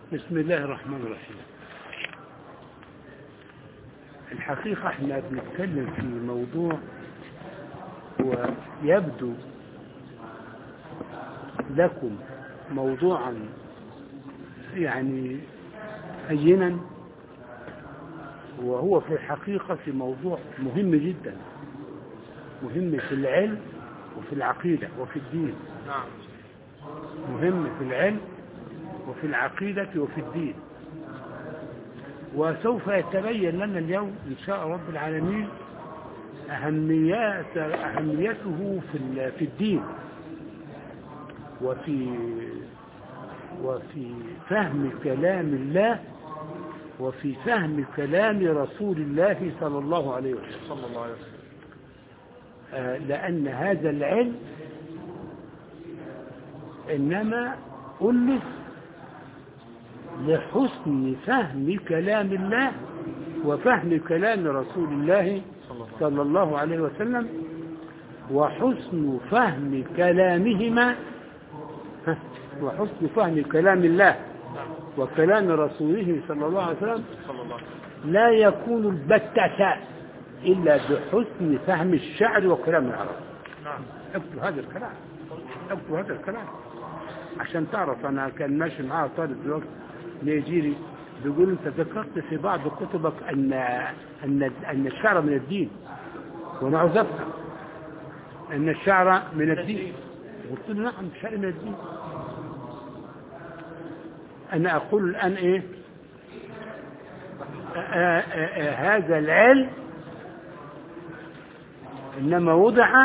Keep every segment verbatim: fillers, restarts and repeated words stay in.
بسم الله الرحمن الرحيم. الحقيقة احنا بنتكلم في موضوع ويبدو لكم موضوعا يعني هينا، وهو في الحقيقة في موضوع مهم جدا، مهم في العلم وفي العقيدة وفي الدين. مهم في العلم وفي العقيدة وفي الدين. وسوف يتبين لنا اليوم إن شاء رب العالمين أهميات أهميته في في الدين وفي وفي فهم كلام الله وفي فهم كلام رسول الله صلى الله عليه وسلم. صلى الله عليه وسلم. آه لأن هذا العلم إنما ألف لحسن فهم كلام الله وفهم كلام رسول الله صلى الله عليه وسلم، وحسن فهم كلامهما وحسن فهم كلام الله وكلام رسوله صلى الله عليه وسلم لا يكون البتة إلا بحسن فهم الشعر وكلام العرب. اكتب هذا الكلام، اكتب هذا الكلام عشان تعرف. أنا كان ماشي معاه طالب دلوقتي نيجيري بيقول أنت ذكرت في بعض كتبك أن أن أن الشعر من الدين، وأنا عاوز أفهم أن الشعر من الدين. قلت له نعم الشعر من الدين. أنا أقول الآن إيه؟ آآ آآ هذا العلم إنما وضع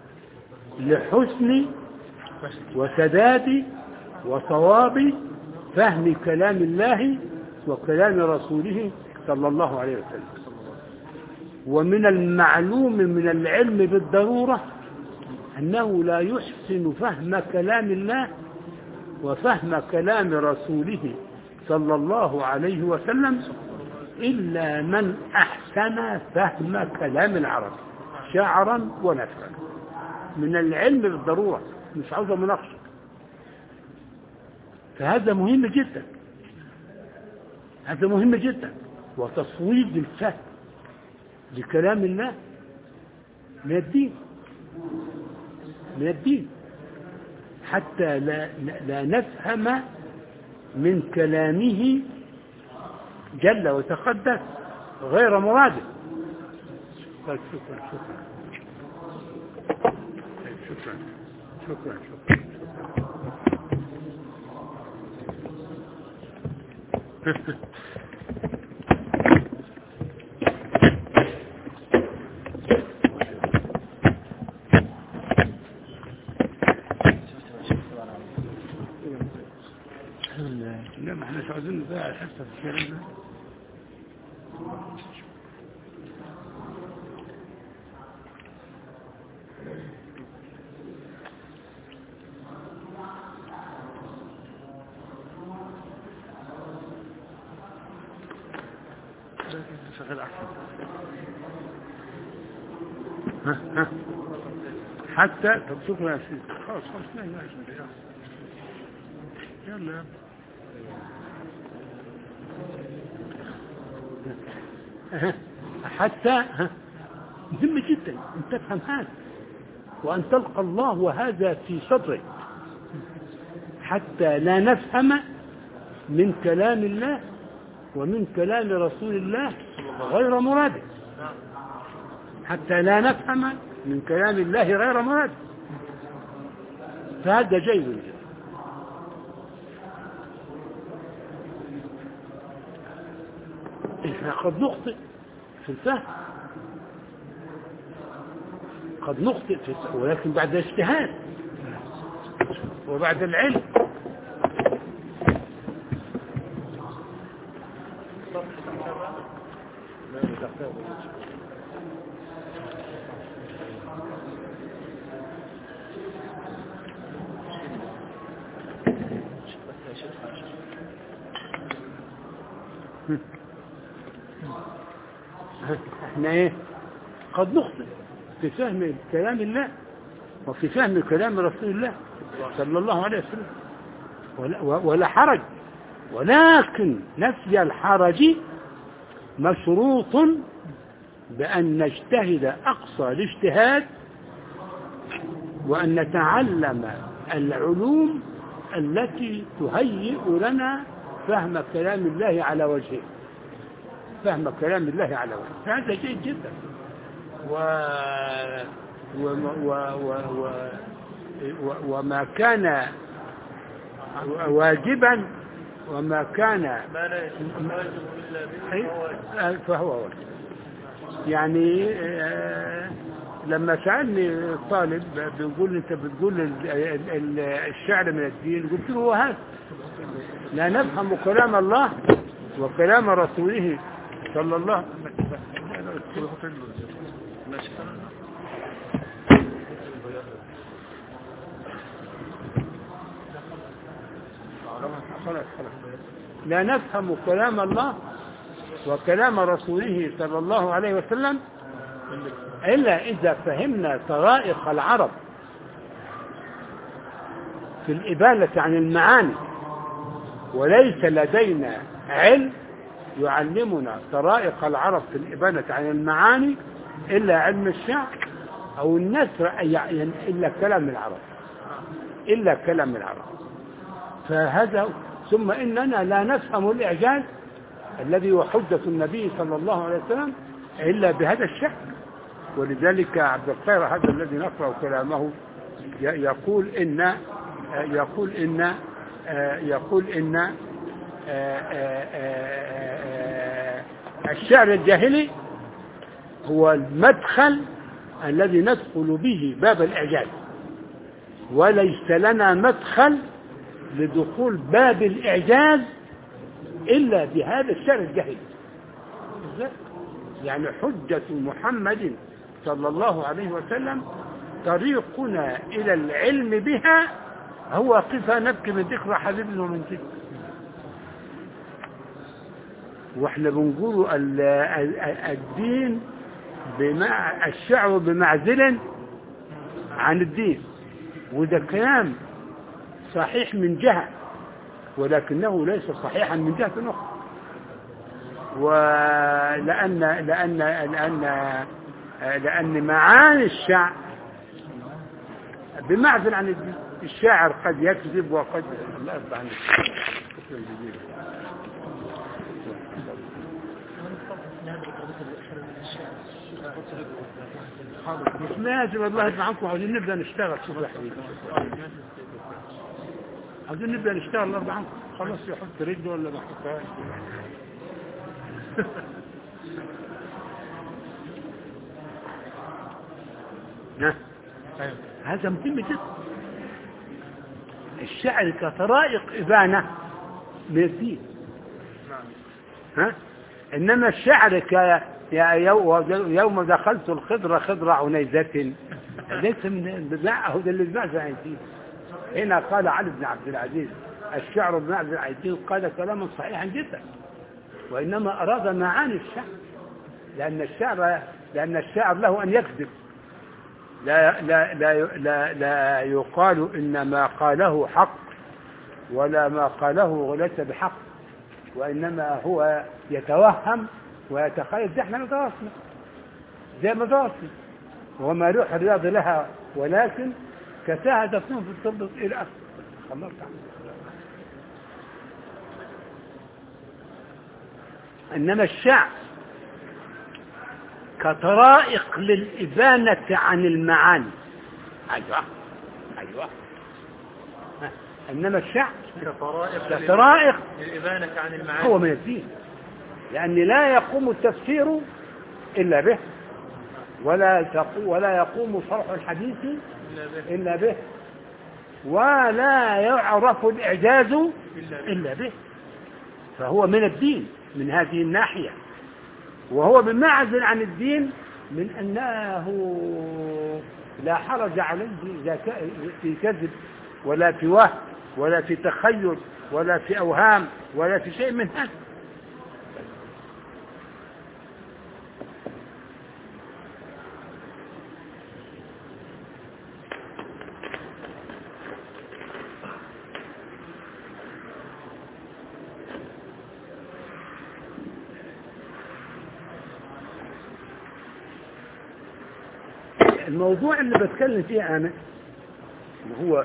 لحسن وسداد وصواب فهم كلام الله وكلام رسوله صلى الله عليه وسلم. ومن المعلوم من العلم بالضرورة أنه لا يحسن فهم كلام الله وفهم كلام رسوله صلى الله عليه وسلم إلا من أحسن فهم كلام العرب شعرا ونثرا. من العلم بالضرورة، مش عاوزة مناقشة. فهذا مهم جدا، هذا مهم جدا. وتصويب الفهم لكلام الله من الدين، من الدين حتى لا, لا نفهم من كلامه جل وتقدس غير مراده. طيب شكرا شكرا شكرا شكرا شكرا لا ما احنا مش عاوزين نضيع الحصه في الكلام ده. شغال احسن. ها ها حتى طب شكرا يا سيدي. خلاص خلاص لا لا يلا حتى مهم جدا ان تفهم هذا وان تلقى الله وهذا في صدرك، حتى لا نفهم من كلام الله ومن كلام رسول الله غير مراده، حتى لا نفهم من كلام الله غير مراده. فهذا جيد جدا. احنا قد نخطئ في الفهم، قد نخطئ في الفهم، ولكن بعد اجتهاد وبعد العلم. احنا ايه قد نخطئ في فهم كلام الله وفي فهم كلام رسول الله صلى الله عليه وسلم، ولا, ولا حرج ولكن نفي الحرج مشروط بأن نجتهد أقصى الاجتهاد وأن نتعلم العلوم التي تهيئ لنا فهم كلام الله على وجهه، فهم كلام الله على وجهه، هذا جيد جدا. و... و... و... و... و... و... وما كان واجبا وما كان ما لا يجب إلا به فهو واجب. يعني آه لما سألني طالب بيقول انت بتقول الشعر من الدين، قلت له هو هذا، لا نفهم كلام الله وكلام رسوله صلى الله عليه وسلم. لا نفهم كلام الله وكلام رسوله صلى الله عليه وسلم إلا إذا فهمنا طرائق العرب في الإبانة عن المعاني، وليس لدينا علم يعلمنا طرائق العرب في الإبانة عن المعاني إلا علم الشعر أو النثر، يعني إلا كلام العرب، إلا كلام العرب. فهذا ثم إننا لا نفهم الإعجاز الذي هو حجة النبي صلى الله عليه وسلم إلا بهذا الشعر. ولذلك عبد الخير هذا الذي نقرأ كلامه يقول إن يقول إن يقول إن الشعر الجاهلي هو المدخل الذي ندخل به باب الإعجاز، وليس لنا مدخل لدخول باب الإعجاز إلا بهذا الشعر الجاهلي. يعني حجة محمد صلى الله عليه وسلم طريقنا إلى العلم بها هو قفا نبكي من ذكر حبيبنا ومن ذكر. واحنا بنقول الدين بمع الشعر بمعزل عن الدين، وده كلام صحيح من جهة ولكنه ليس صحيحا من جهة أخرى. ولأن لأن لأن لأن معاني الشعر بمعزل عن الدين. الشاعر قد يكذب وقد لا يرضى عنه. مش لازم الله يرضى عنكم، عاوزين نبدأ نشتغل. شوف يا حبيبي، عاوزين نبدأ نشتغل الله يرضى عنكم. خلاص يحط رجله ولا ما يحطهاش. هذا مهم جدا. الشعر كطرائق إبانة من الدين، ها؟ إنما الشعر ك يوم دخلت الخضر خضر عنيزة ليس من لا هو ده اللي بمعزل عن الدين. هنا قال علي بن عبد العزيز الشعر بمعزل عن الدين، قال كلاما صحيحا جدا، وإنما أراد معاني الشعر، لأن الشعر لأن الشاعر له أن يكذب. لا لا لا لا, لا يقال إن ما قاله حق ولا ما قاله ليس بحق، وإنما هو يتوهم ويتخيل. زي احنا مدرسنا زي مدرسنا وما روح الرياض لها ولكن كساها دفنهم في الطب إلى آخره. خلاص. إنما الشعر كطرائق للإبانة عن المعاني. أيوة أيوة. إنما الشعر كطرائق, كطرائق للإبانة عن المعاني هو من الدين، لأن لا يقوم التفسير إلا به، ولا ولا يقوم شرح الحديث إلا به، ولا يعرف الإعجاز إلا به. فهو من الدين من هذه الناحية، وهو بمعزل عن الدين من أنه لا حرج عليه في كذب ولا في وهم ولا في تخيل ولا في أوهام ولا في شيء من هذا. الموضوع اللي بتكلم فيه أنا هو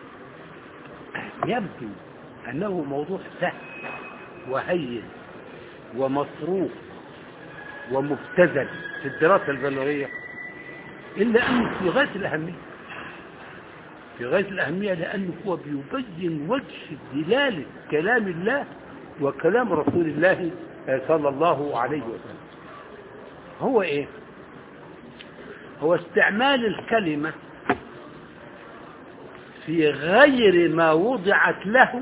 يبدو أنه موضوع سهل وهين ومصروف ومبتذل في الدراسة البلاغية، إلا أنه في غاية الأهمية، في غاية الأهمية لأنه هو بيبين وجه دلالة كلام الله وكلام رسول الله صلى الله عليه وسلم. هو إيه؟ هو استعمال الكلمة في غير ما وضعت له.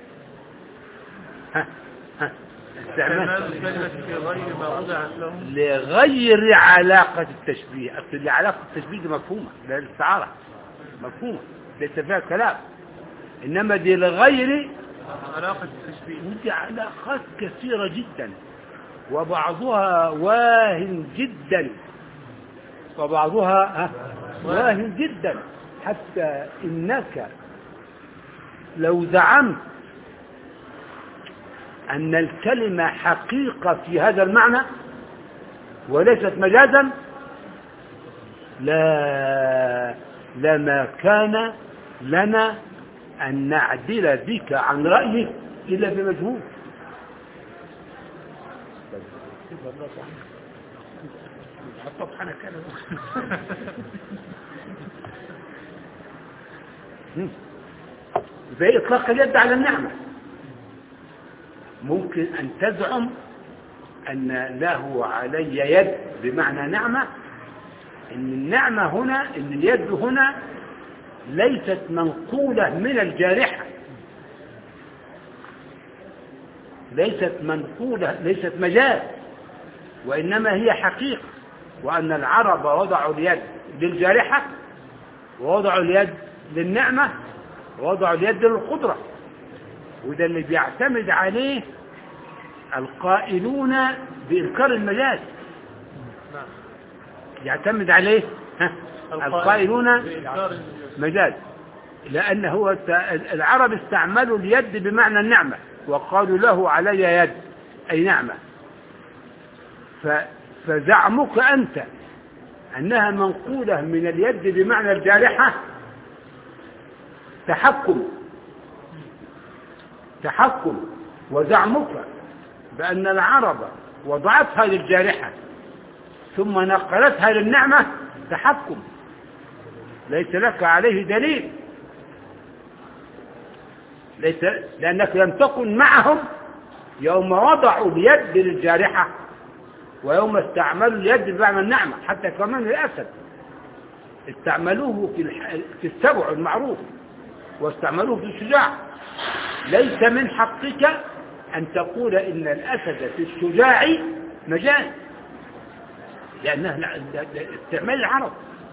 ها ها استعمال الكلمة في غير ما وضعت له لغير علاقة التشبيه. أصل علاقة التشبيه دي مفهومة، لا الاستعارة مفهومة ليس فيها كلام، إنما دي لغير علاقة التشبيه، ودي علاقات كثيرة جدا وبعضها واهن جدا وبعضها واهن جدا، حتى إنك لو زعمت أن الكلمة حقيقة في هذا المعنى وليست مجازا لا لما كان لنا أن نعدل بك عن رأيك إلا بمجهول. زي إطلاق اليد على النعمة، ممكن أن تزعم أن له علي يد بمعنى نعمة، إن النعمة هنا، إن اليد هنا ليست منقولة من الجارحة، ليست منقولة، ليست مجاز، وإنما هي حقيقة، وأن العرب وضعوا اليد للجارحة ووضعوا اليد للنعمة ووضعوا اليد للقدرة، وده اللي بيعتمد عليه القائلون بإنكار المجاز، يعتمد عليه ها القائلون مجاز، لأن هو العرب استعملوا اليد بمعنى النعمة وقالوا له علي يد أي نعمة، فزعمك أنت أنها منقولة من اليد بمعنى الجارحة تحكم تحكم وزعمك بأن العرب وضعتها للجارحة ثم نقلتها للنعمة تحكم ليس لك عليه دليل، ليس لأنك لم تكن معهم يوم وضعوا اليد للجارحة ويوم استعملوا اليد بمعنى النعمة. حتى كمان الأسد استعملوه في في السبع المعروف واستعملوه في الشجاع. ليس من حقك أن تقول إن الأسد في الشجاع مجاز، لأنه استعمال العرب،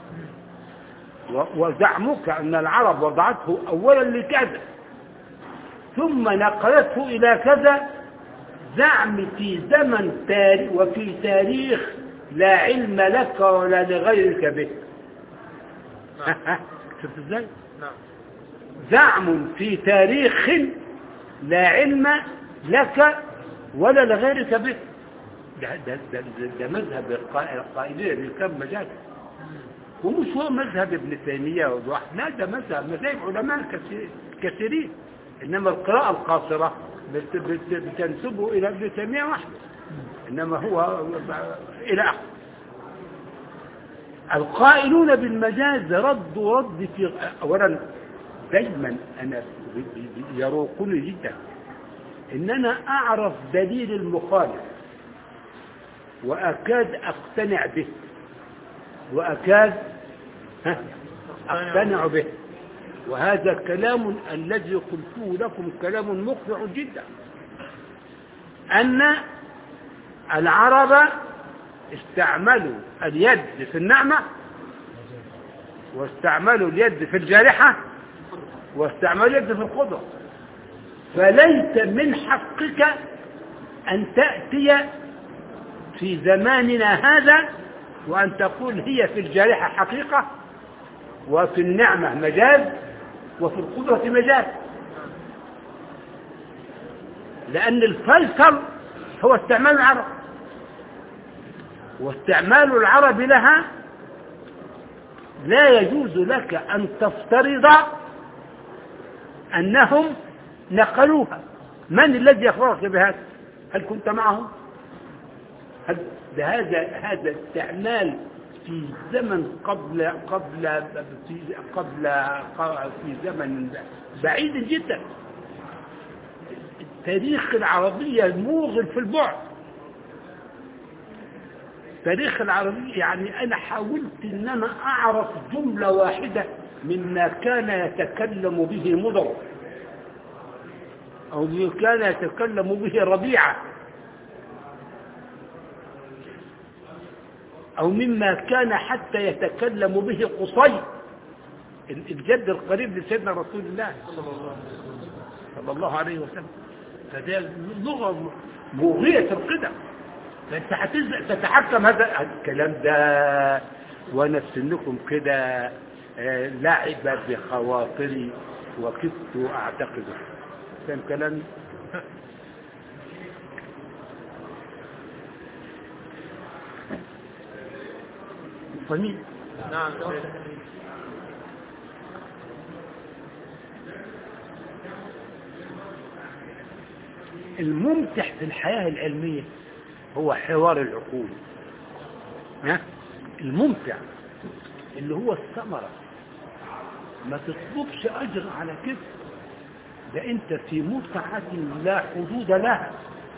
وزعمك أن العرب وضعته أولا لكذا ثم نقلته إلى كذا، زعم في زمن تاريخ وفي تاريخ لا علم لك ولا لغيرك به. نعم. شفت ازاي؟ نعم. زعم في تاريخ لا علم لك ولا لغيرك به. ده, ده, ده, ده مذهب القائلين بالكم مجاز، ومش هو مذهب ابن تيمية وواحد، لا ده مذهب مذاهب علماء كثيرين، إنما القراءة القاصرة بتنسبه إلى ابن تيمية وحده، إنما هو إلى آخر. القائلون بالمجاز ردوا رد في أولا دايما أنا يروقني جدا إن أنا أعرف دليل المخالف وأكاد أقتنع به وأكاد أقتنع به، وهذا كلام الذي قلته لكم كلام مقنع جدا، أن العرب استعملوا اليد في النعمة واستعملوا اليد في الجارحة واستعملوا اليد في القدرة، فليس من حقك أن تأتي في زماننا هذا وأن تقول هي في الجارحة حقيقة وفي النعمة مجاز وفي القدرة مجاز، لأن الفيصل هو استعمال العرب، واستعمال العرب لها لا يجوز لك أن تفترض أنهم نقلوها. من الذي يخبرك بهذا؟ هل كنت معهم؟ هل هذا هذا استعمال في زمن قبل قبل في قبل في زمن بعيد جدا. تاريخ العربية موغل في البعد. تاريخ العربية يعني أنا حاولت أن أنا أعرف جملة واحدة مما كان يتكلم به مضر أو مما كان يتكلم به ربيعة أو مما كان حتى يتكلم به قصي الجد القريب لسيدنا رسول الله صلى الله عليه وسلم. فده لغة موغية القدم. فأنت تتحكم هذا الكلام ده وأنا في سنكم كده لعب بخواطري وكدت أعتقده. كان كلامي فمين؟ نعم. الممتع في الحياة العلمية هو حوار العقول. ها؟ الممتع اللي هو الثمرة. ما تطلبش أجر على كده، ده أنت في متعة لا حدود لها.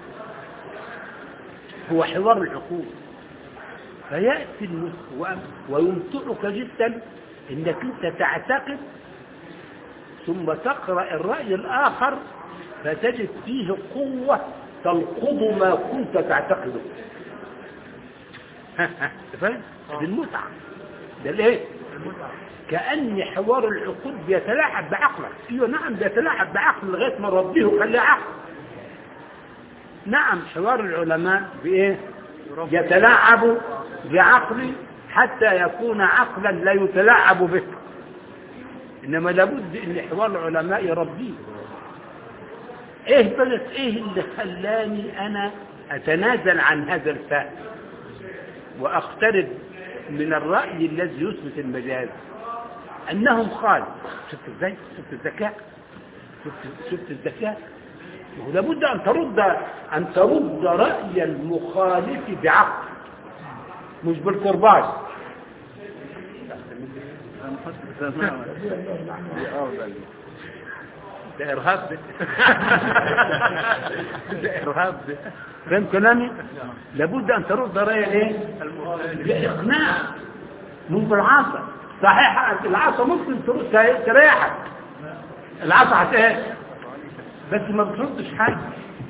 هو حوار العقول. فيأتي ويمتعك جدا انك انت تعتقد ثم تقرأ الرأي الآخر فتجد فيه قوة تلقض ما كنت تعتقده. فاهم؟ دي المتعة. ده الايه؟ المتعة. كأن حوار العقول بيتلاعب بعقلك. ايوه نعم بيتلاعب بعقل لغاية ما ربيه وخليه عقل. نعم حوار العلماء بايه؟ يتلاعب بعقلي حتى يكون عقلا لا يتلاعب به. انما لابد ان حوار العلماء يربيه. ايه بس ايه اللي خلاني انا اتنازل عن هذا الفهم واقترب من الرأي الذي يثبت المجاز؟ انهم قالوا شفت ازاي؟ شفت الذكاء؟ شفت شفت الذكاء؟ لابد ان ترد ان ترد رأي المخالف بعقل مش بالقرباج. ده ارهاب ده. ده ارهاب ده. فهم كلامي؟ لابد ان ترد رأي ايه؟ باقناع مش بالعصا. صحيح العصا ممكن تريحك، العصا هت ايه؟ بس ما بتردش حاجه.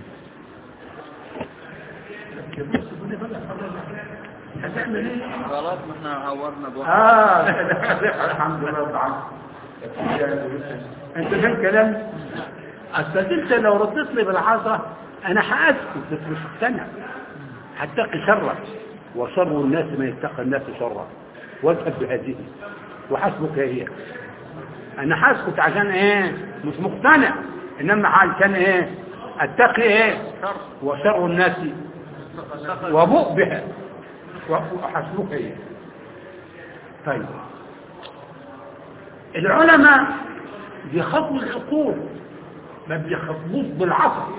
هتعمل ايه؟ خلاص ما احنا عورنا بقى. اه الحمد لله طبعا. انت فاهم كلامي؟ اصل انت لو رديت لي بالعصا انا هاسكت بس مش مقتنع. هتقي شرك وشر الناس ما يتقى الناس شرا واذهب بهذه وحسبك هي. انا هسكت عشان ايه؟ مش مقتنع، انما عشان ايه؟ اتقي ايه؟ وشر الناس وبؤ بها وحسبك هي. طيب العلماء بيخاطبوا العقول ما بيخاطبوش بالعصا.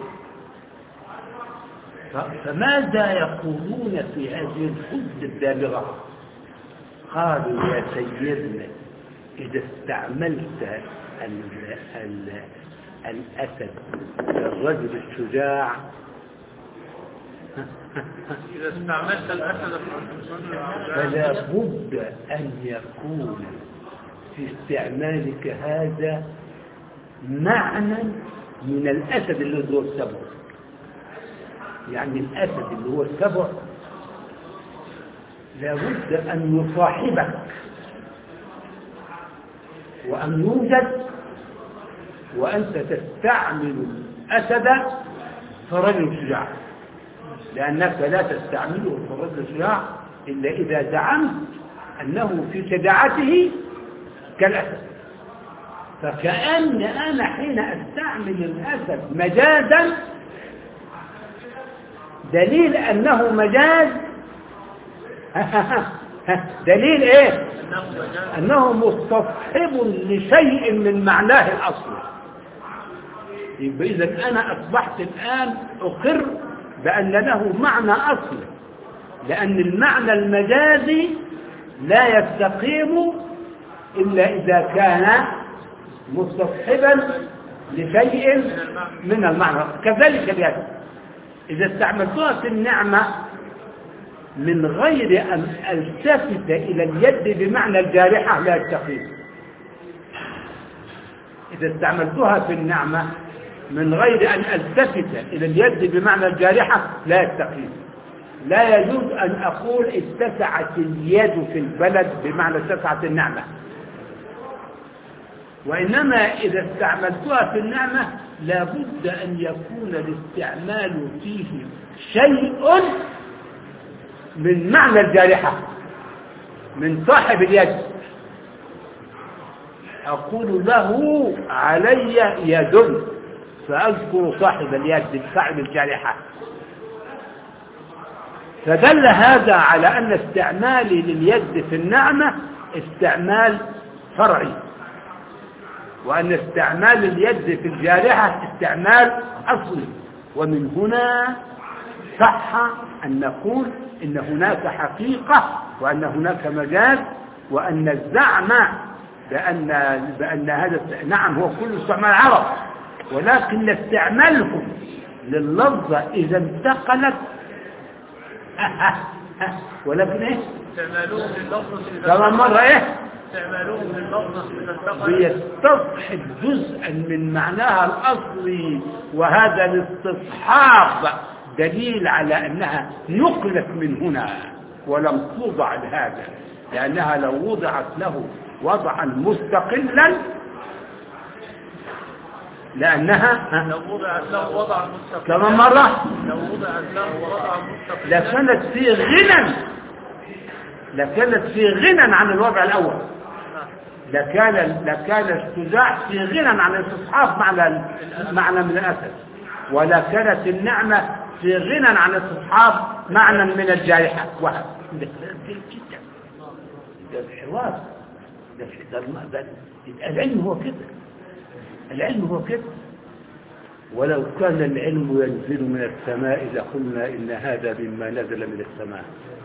فماذا يقولون في هذه الحجة الدامغة؟ قالوا يا سيدنا إذا استعملت ال ال الأسد الرجل الشجاع إذا استعملت الأسد فلا بد أن يكون في استعمالك هذا معنى من الأسد اللي هو السبع. يعني الأسد اللي هو السبع لابد أن يصاحبك وأن يوجد وأنت تستعمل الأسد فرجل شجاع، لأنك لا تستعمله فرجل شجاع إلا إذا زعمت أنه في شجاعته كالأسد. فكأن أنا حين أستعمل الأسد مجازا دليل أنه مجاز دليل ايه؟ انه مستصحب لشيء من معناه الاصلي. يبقى اذا انا اصبحت الان اقر بان له معنى اصلي، لان المعنى المجازي لا يستقيم الا اذا كان مستصحبا لشيء من المعنى. كذلك اليد اذا استعملتها في النعمه من غير أن ألتفت إلى اليد بمعنى الجارحة لا يستقيم. إذا استعملتها في النعمة من غير أن ألتفت إلى اليد بمعنى الجارحة لا يستقيم. لا يجوز أن أقول اتسعت اليد في البلد بمعنى اتسعت النعمة، وإنما إذا استعملتها في النعمة لابد أن يكون الاستعمال فيه شيء من معنى الجارحة من صاحب اليد. أقول له علي يد فأذكر صاحب اليد صاحب الجارحة. فدل هذا على أن استعمالي لليد في النعمة استعمال فرعي، وأن استعمال اليد في الجارحة استعمال أصلي. ومن هنا صح أن نقول إن هناك حقيقة وأن هناك مجاز، وأن الزعم بأن, بأن هذا نعم هو كل استعمال عرب، ولكن استعمالهم لللفظة إذا انتقلت ولكن إيه؟ استعمالهم لللفظة كمان مرة إيه؟ استعمالهم لللفظة إذا انتقلت بيستصحب جزءا من معناها الأصلي، وهذا الاستصحاب دليل على أنها نقلت من هنا ولم توضع لهذا، لأنها لو وضعت له وضعا مستقلا لأنها لو وضعت له وضعا مستقلا كمان مرة لو وضعت له وضعا مستقلا لكانت في غنى لكانت في غنى عن الوضع الأول، لكان لكان الشجاع في غنى عن الاستصحاب معنى معنى من الأسد، ولا كانت النعمة في غنى عن الاستصحاب معنى من الجارحة. وهذا ده كلام جيد جدا، ده الحوار ده ده ده العلم هو كده، العلم هو كده. ولو كان العلم ينزل من السماء لقلنا إن هذا مما نزل من السماء.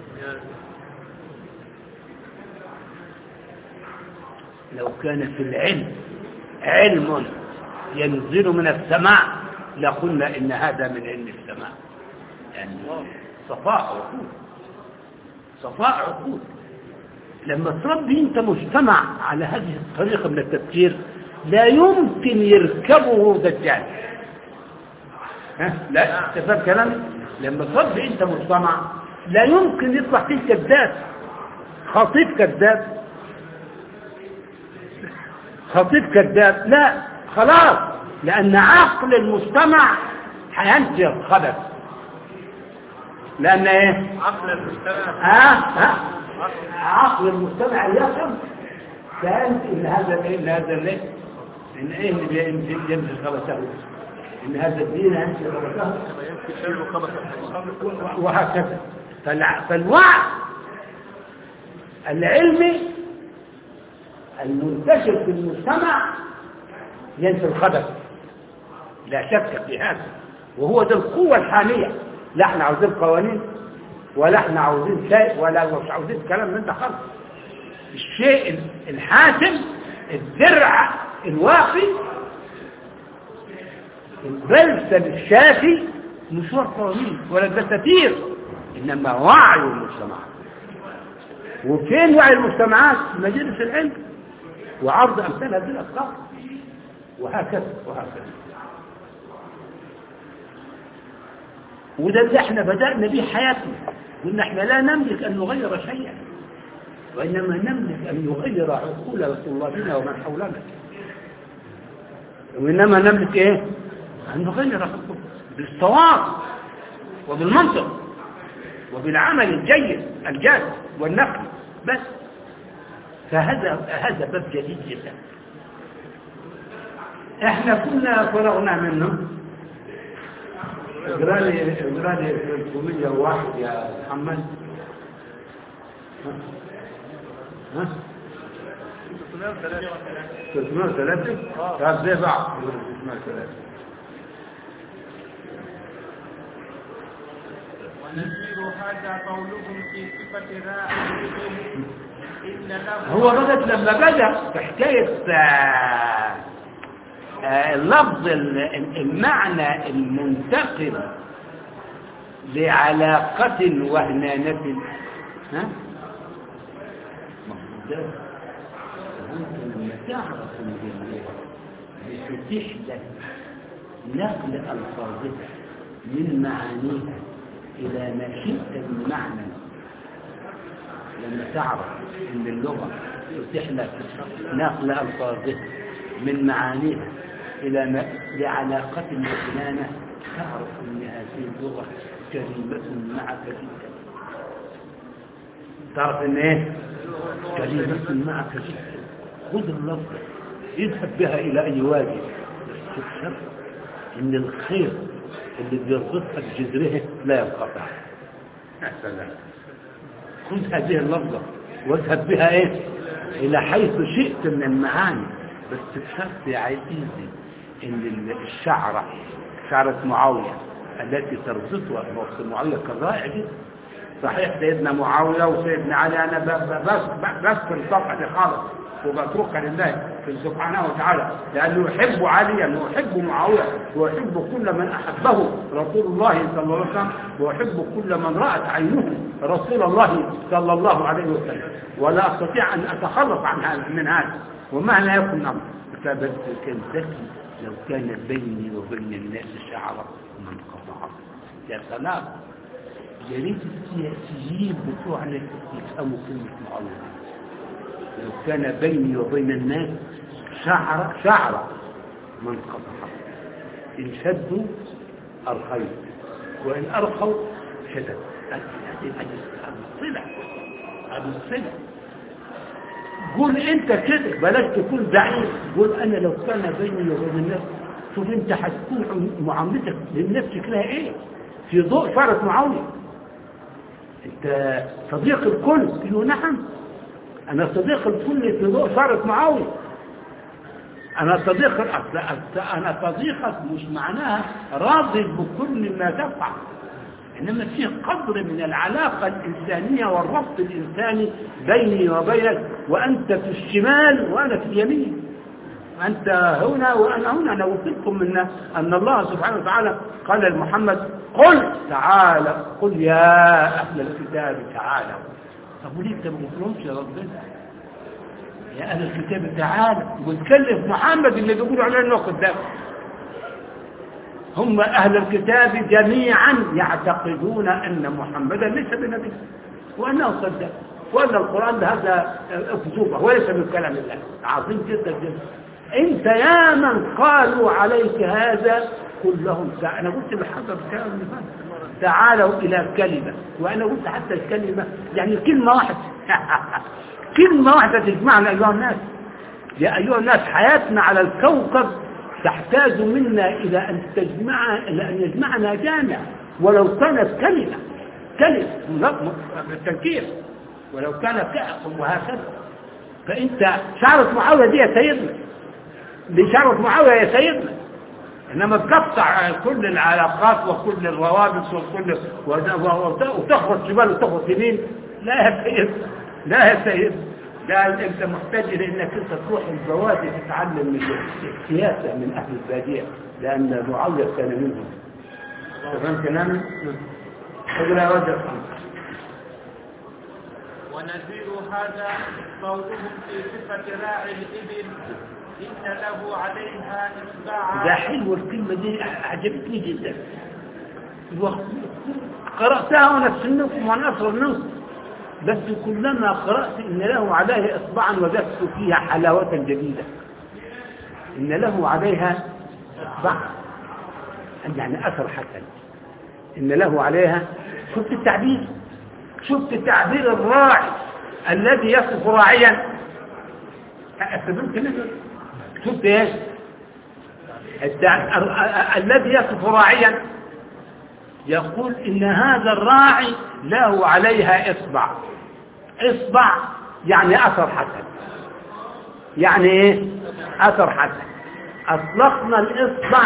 لو كان في العلم علم ينزل من السماء لقلنا إن هذا من علم السماء. يعني صفاء عقول، صفاء عقول. لما تربي انت مجتمع على هذه الطريقة من التفكير لا يمكن يركبه دجال. ها؟ لا تفهم كلامي؟ لما تربي انت مجتمع لا يمكن يطلع فيه كذاب، خطيب كذاب، خطيب كذاب، لا خلاص، لأن عقل المجتمع هينتج الخبث. لأن ايه؟ عقل المجتمع ها ها عقل المجتمع يفهم فأنت إن هذا الايه إن هذا الايه إن ايه اللي بينزل ينزل خبثه، إن هذا الدين ينزل خبثه وهكذا. فالوعي العلمي المنتشر في المجتمع ينزل الخبث، لا شك في هذا، وهو ده القوة الحامية. لا احنا عاوزين قوانين ولا احنا عاوزين شيء ولا مش عاوزين كلام من ده خالص. الشيء الحاسم الدرع الواقي البلسم الشافي مش هو القوانين ولا الدساتير، انما وعي المجتمع. وفين وعي المجتمعات؟ مجالس العلم وعرض امثال هذه الافكار وهكذا وهكذا. وده اللي احنا بدأنا به حياتنا، وان احنا لا نملك ان نغير شيئا، وانما نملك ان نغير عقول طلابنا ومن حولنا، وانما نملك ايه؟ ان نغير عقول بالصواب وبالمنطق وبالعمل الجيد الجاد والنقل بس. فهذا هذا باب جديد جدا احنا كنا فرغنا منه. اقرالي اقرالي ثلاثمية وواحد يا محمد. ها ثلاثمائة وثلاثة طب زي بعض ثلاثمائة وثلاثة. ونذير هذا قولهم في صفة راعي الإبل إن له هو بدأت لما بدأ في حكاية آه، آه، اللفظ ال- المعنى المنتقل لعلاقة وهنانة. ها؟ مفروض أنت لما تعرف الجميع بتتيح لك نقل ألفاظها من معانيها إلى ما شئت من معنى. لما تعرف ان اللغة تتيح لك نقل ألفاظها من معانيها إلى ما لعلاقة وكنانة، تعرف ان هذه اللغة كريمة معك جدا. تعرف ان ايه كريمة معك جدا. خذ اللفظ اذهب بها إلى أي وادي، تكتشف ان الخير اللي بيربطها بجذرها لا ينقطع. يا سلام. خذ هذه اللفظة واذهب بها ايه الى حيث شئت من المعاني، بس بشرط يا عزيزي ان الشعرة شعرة معاوية التي تربطها بوصف معاوية كالرائع دي. صحيح سيدنا معاوية وسيدنا علي انا بس بس في الصفحة دي خالص وبتركها لله سبحانه وتعالى، لأنه يحب عليا ويحب معاوية ويحب كل من أحبه رسول الله صلى الله عليه وسلم، ويحب كل من رأت عينه رسول الله صلى الله عليه وسلم، ولا أستطيع أن أتخلص عن هذا من هذا ومهما يكن أمر. فبس كان ذكي لو كان بيني وبين الناس شعرة من قطعه. يا سلام، يا ريت السياسيين بتوعنا يفهموا كلمة معاوية. لو كان بيني وبين الناس شعرة شعرة من قطعه، إن شدوا أرخيت وإن أرخوا شدد. هذه الصلة، هذه الصلة. قول أنت كده، بلاش تكون ضعيف. قول أنا لو كان بيني وبين الناس، شوف أنت هتكون معاملتك للناس شكلها إيه في ضوء شعرة معاوية. أنت صديق الكل؟ قالوا نعم، أنا صديق الكل في ضوء شعرة معاوية. أنا صديق الأصل، أنا صديقك مش معناها راضي بكل ما تفعل، إنما في قدر من العلاقة الإنسانية والربط الإنساني بيني وبينك، وأنت في الشمال وأنا في اليمين، أنت هنا وأنا هنا. أنا وصلكم من أن الله سبحانه وتعالى قال لمحمد قل تعالى، قل يا أهل الكتاب تعالى. طب وليه انت ما قلتلهمش يا ربنا يا اهل الكتاب تعالى وتكلف محمد اللي بيقولوا عليه انه كذاب؟ هم اهل الكتاب جميعا يعتقدون ان محمدا ليس بنبي وانه صدق وان القران هذا اكذوبه وليس من كلام الله. عظيم جدا جدا. انت يا من قالوا عليك هذا قل لهم تعالى. انا قلت لحضرتك الكلام اللي فات تعالوا إلى كلمة، وأنا قلت حتى الكلمة يعني كلمة واحدة كلمة واحدة تجمعنا أيها الناس. يا أيها الناس، حياتنا على الكوكب تحتاج منا إلى أن تجمع إلى أن يجمعنا جامع، ولو كانت كلمة كلمة بالتنكير، ولو كانت كأخذ وهكذا. فأنت شعرة معاوية دي يا سيدنا، دي شعرة معاوية يا سيدنا، إنما تقطع كل العلاقات وكل الروابط وكل وتخبط شمال وتخبط يمين. لا يا سيد، لا يا سيد، قال أنت محتاج إلى أنك أنت تروح البوادي تتعلم من السياسة من أهل البادية، لأن معاوية كان منهم. فهمت كلامي؟ أقول يا رجل. ونذير هذا قولهم في صفة راعي الإبل إن له عليها إصبعا. ده حلو الكلمة دي، عجبتني جدا. قرأتها وأنا في النص وأنا أصغر النص، بس كلما قرأت إن له عليه إصبعا وجدت فيها حلاوة جديدة. إن له عليها إصبعا يعني أثر حسن. إن له عليها، شفت التعبير، شفت التعبير الراعي الذي يصف راعيا. أستدرك نفسه. شفت ايش الذي يصف راعيا يقول ان هذا الراعي له عليها اصبع. إصبع يعني أثر حسن. يعني إيه أثر حسن؟ أطلقنا الإصبع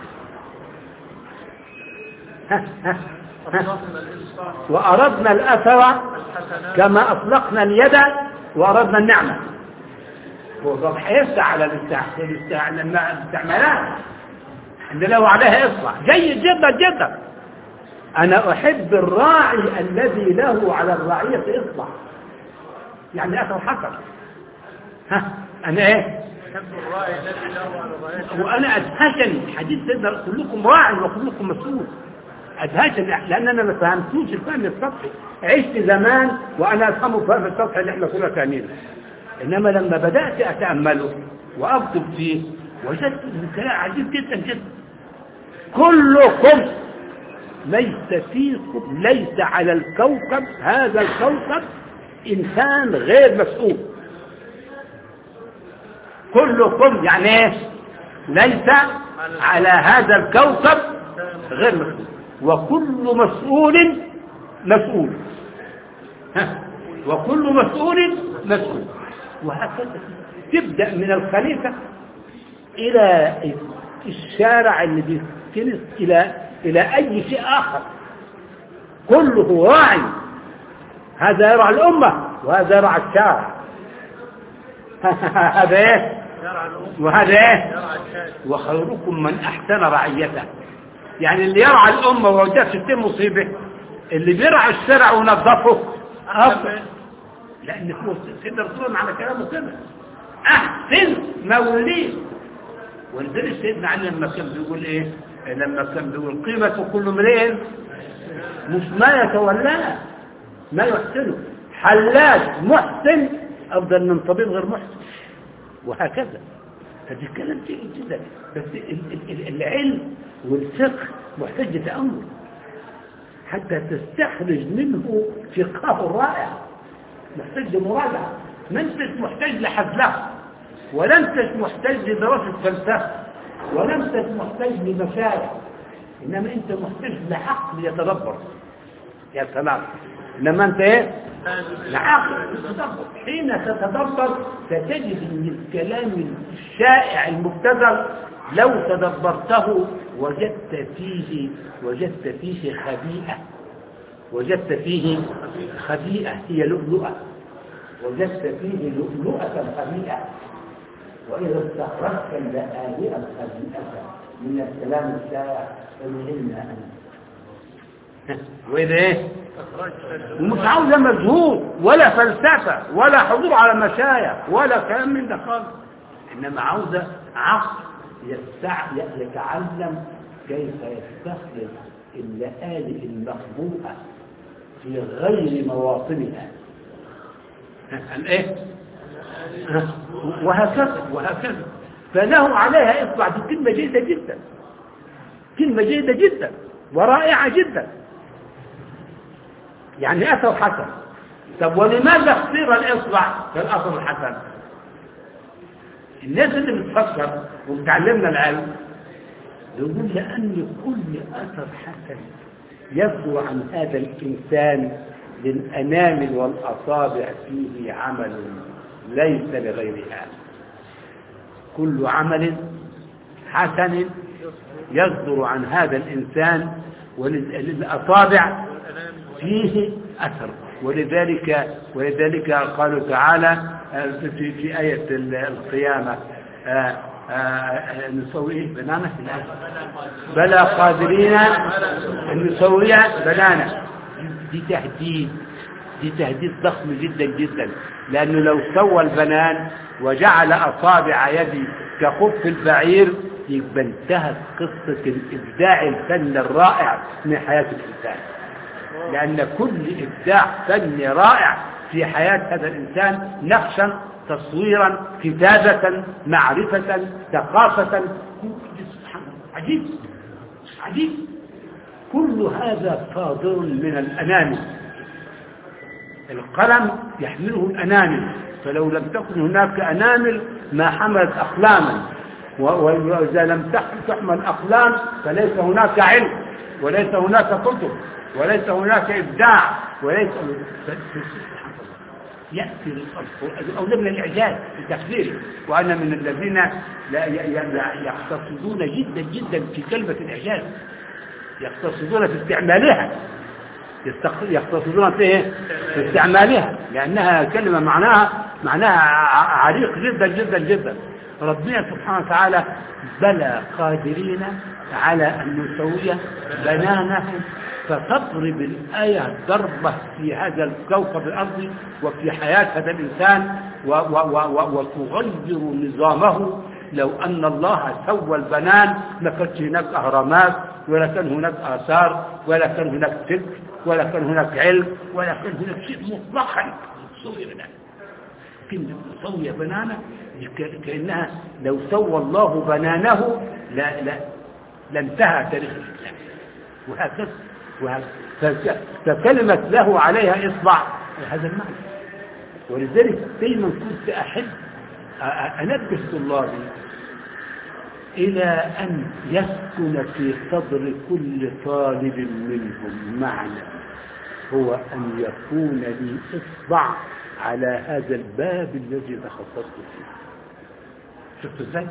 وأردنا الأثر كما أطلقنا اليد وأردنا النعمة. هو حيفتح على الاستعمالات اللي له عليها إصبع جيد جدا جدا. أنا أحب الراعي الذي له على الرعية إصبع يعني أثر حسن. ها أنا إيه أحب الراعي الذي له على الرعية. وأنا أدهشني حديث سيدنا كلكم راع وكلكم مسؤول. أدهشني لأن أنا ما فهمتوش الفهم السطحي. عشت زمان وأنا أفهمه الفهم السطحي اللي إحنا كنا فاهمينه. إنما لما بدأت أتأمله وأكتب فيه وجدت الكلام عجيب جدا جدا. كلكم ليس فيكم ليس على الكوكب هذا الكوكب إنسان غير مسؤول. كلكم يعني ايه ليس على هذا الكوكب غير مسؤول وكل مسؤول مسؤول. ها وكل مسؤول مسؤول. وهكذا تبدأ من الخليفة إلى الشارع اللي بيكنس إلى إلى أي شيء آخر كله راعي. هذا يرعى الأمة وهذا يرعى الشارع. هذا إيه وهذا إيه وخيركم من أحسن رعيته. يعني اللي يرعى الأمة ووجدت ستين مصيبة اللي بيرعى الشارع ونظفه أفضل. لأن هو سيدنا رسول على كلامه كده أحسن موليه. ولذلك سيدنا علي لما كان بيقول إيه لما كان بيقول قيمة كل امرئ مش ما يتولاه ما يحسنه. حلاج محسن أفضل من طبيب غير محسن. وهكذا. هذا الكلام جيد جدا. بس العلم والفقه محتاج تأمل حتى تستخرج منه فقه رائع. محتاج مراجعة. ما انتش محتاج لحفلة ولا انتش محتاج لدراسة فلسفة ولا انتش محتاج لمشاعر. إنما انت محتاج لعقل يتدبر. يا سلام. إنما انت ايه العقل يتدبر. حين تتدبر ستجد ان الكلام الشائع المبتذل لو تدبرته وجدت فيه وجدت فيه خبيئة. وجدت فيه خبيئة هي لؤلؤة. وجدت فيه لؤلؤة خبيئة. وإذا استخرجت اللآلئة الخبيئة من الكلام الشائع فمهمنا أنت. وإذا إيه ومش عاوزة مجهود ولا فلسفة ولا حضور على مشايخ ولا كلام من ده خالص. إنما عاوزة عقل يتعلم كيف يستخرج اللآلئ المخبوءة في غير مواطنها. ايه وهكذا وهكذا. فله عليها إصبع. دي كلمة جيدة جدا. كلمة جيدة جدا ورائعة جدا. يعني أثر حسن. طب ولماذا اختير الإصبع كالأثر الحسن؟ الناس اللي بتفكر وبتعلمنا العلم يقول لأن كل أثر حسن يبدو عن هذا الإنسان للأنامل والأصابع فيه عمل ليس لغيرها. كل عمل حسن يصدر عن هذا الإنسان وللأصابع فيه أثر. ولذلك ولذلك قالوا تعالى في في آية القيامة نسوي بنانة بلى قادرين أن نسوي بنانة. دي تهديد دي تهديد ضخم جدا جدا. لأنه لو سوى البنان وجعل أصابع يدي كخف البعير يبقى انتهت قصة الإبداع الفن الرائع من حياة الإنسان. لأن كل إبداع فني رائع في حياة هذا الإنسان نقشا تصويرا كتابة معرفة ثقافة عجيب عجيب. كل هذا صادر من الأنامل. القلم يحمله الأنامل. فلو لم تكن هناك أنامل ما حملت أقلاما. وإذا لم تحمل أقلام فليس هناك علم وليس هناك كتب وليس هناك إبداع وليس يأتي للأرض أو من الإعجاز في تقديره. وأنا من الذين لا يقتصدون جدا جدا في كلمة الإعجاز، يقتصدون في استعمالها، يقتصدون في إيه؟ في استعمالها، لأنها كلمة معناها معناها عريق جدا جدا جدا. ربنا سبحانه وتعالى بلى قادرين على أن نسوي بنانهم، فتضرب الآية ضربة في هذا الكوكب الأرضي وفي حياة هذا الإنسان وتغير نظامه. لو أن الله سوى البنان لكانت هناك أهرامات، ولا كان هناك آثار، ولا كان هناك فكر، ولا كان هناك علم، ولا كان هناك شيء مطلقا سوي بنان. كلمة سوي بنانه كأنها لو سوى الله بنانه لا لا لانتهى تاريخ الإسلام. وهكذا وهكذا فكلمة له عليها إصبع هذا المعنى. ولذلك دايما كنت أحب أنبه طلابي إلى أن يسكن في صدر كل طالب منهم معنى، هو أن يكون لي إصبع على هذا الباب الذي تخصصت فيه. شفت ازاي؟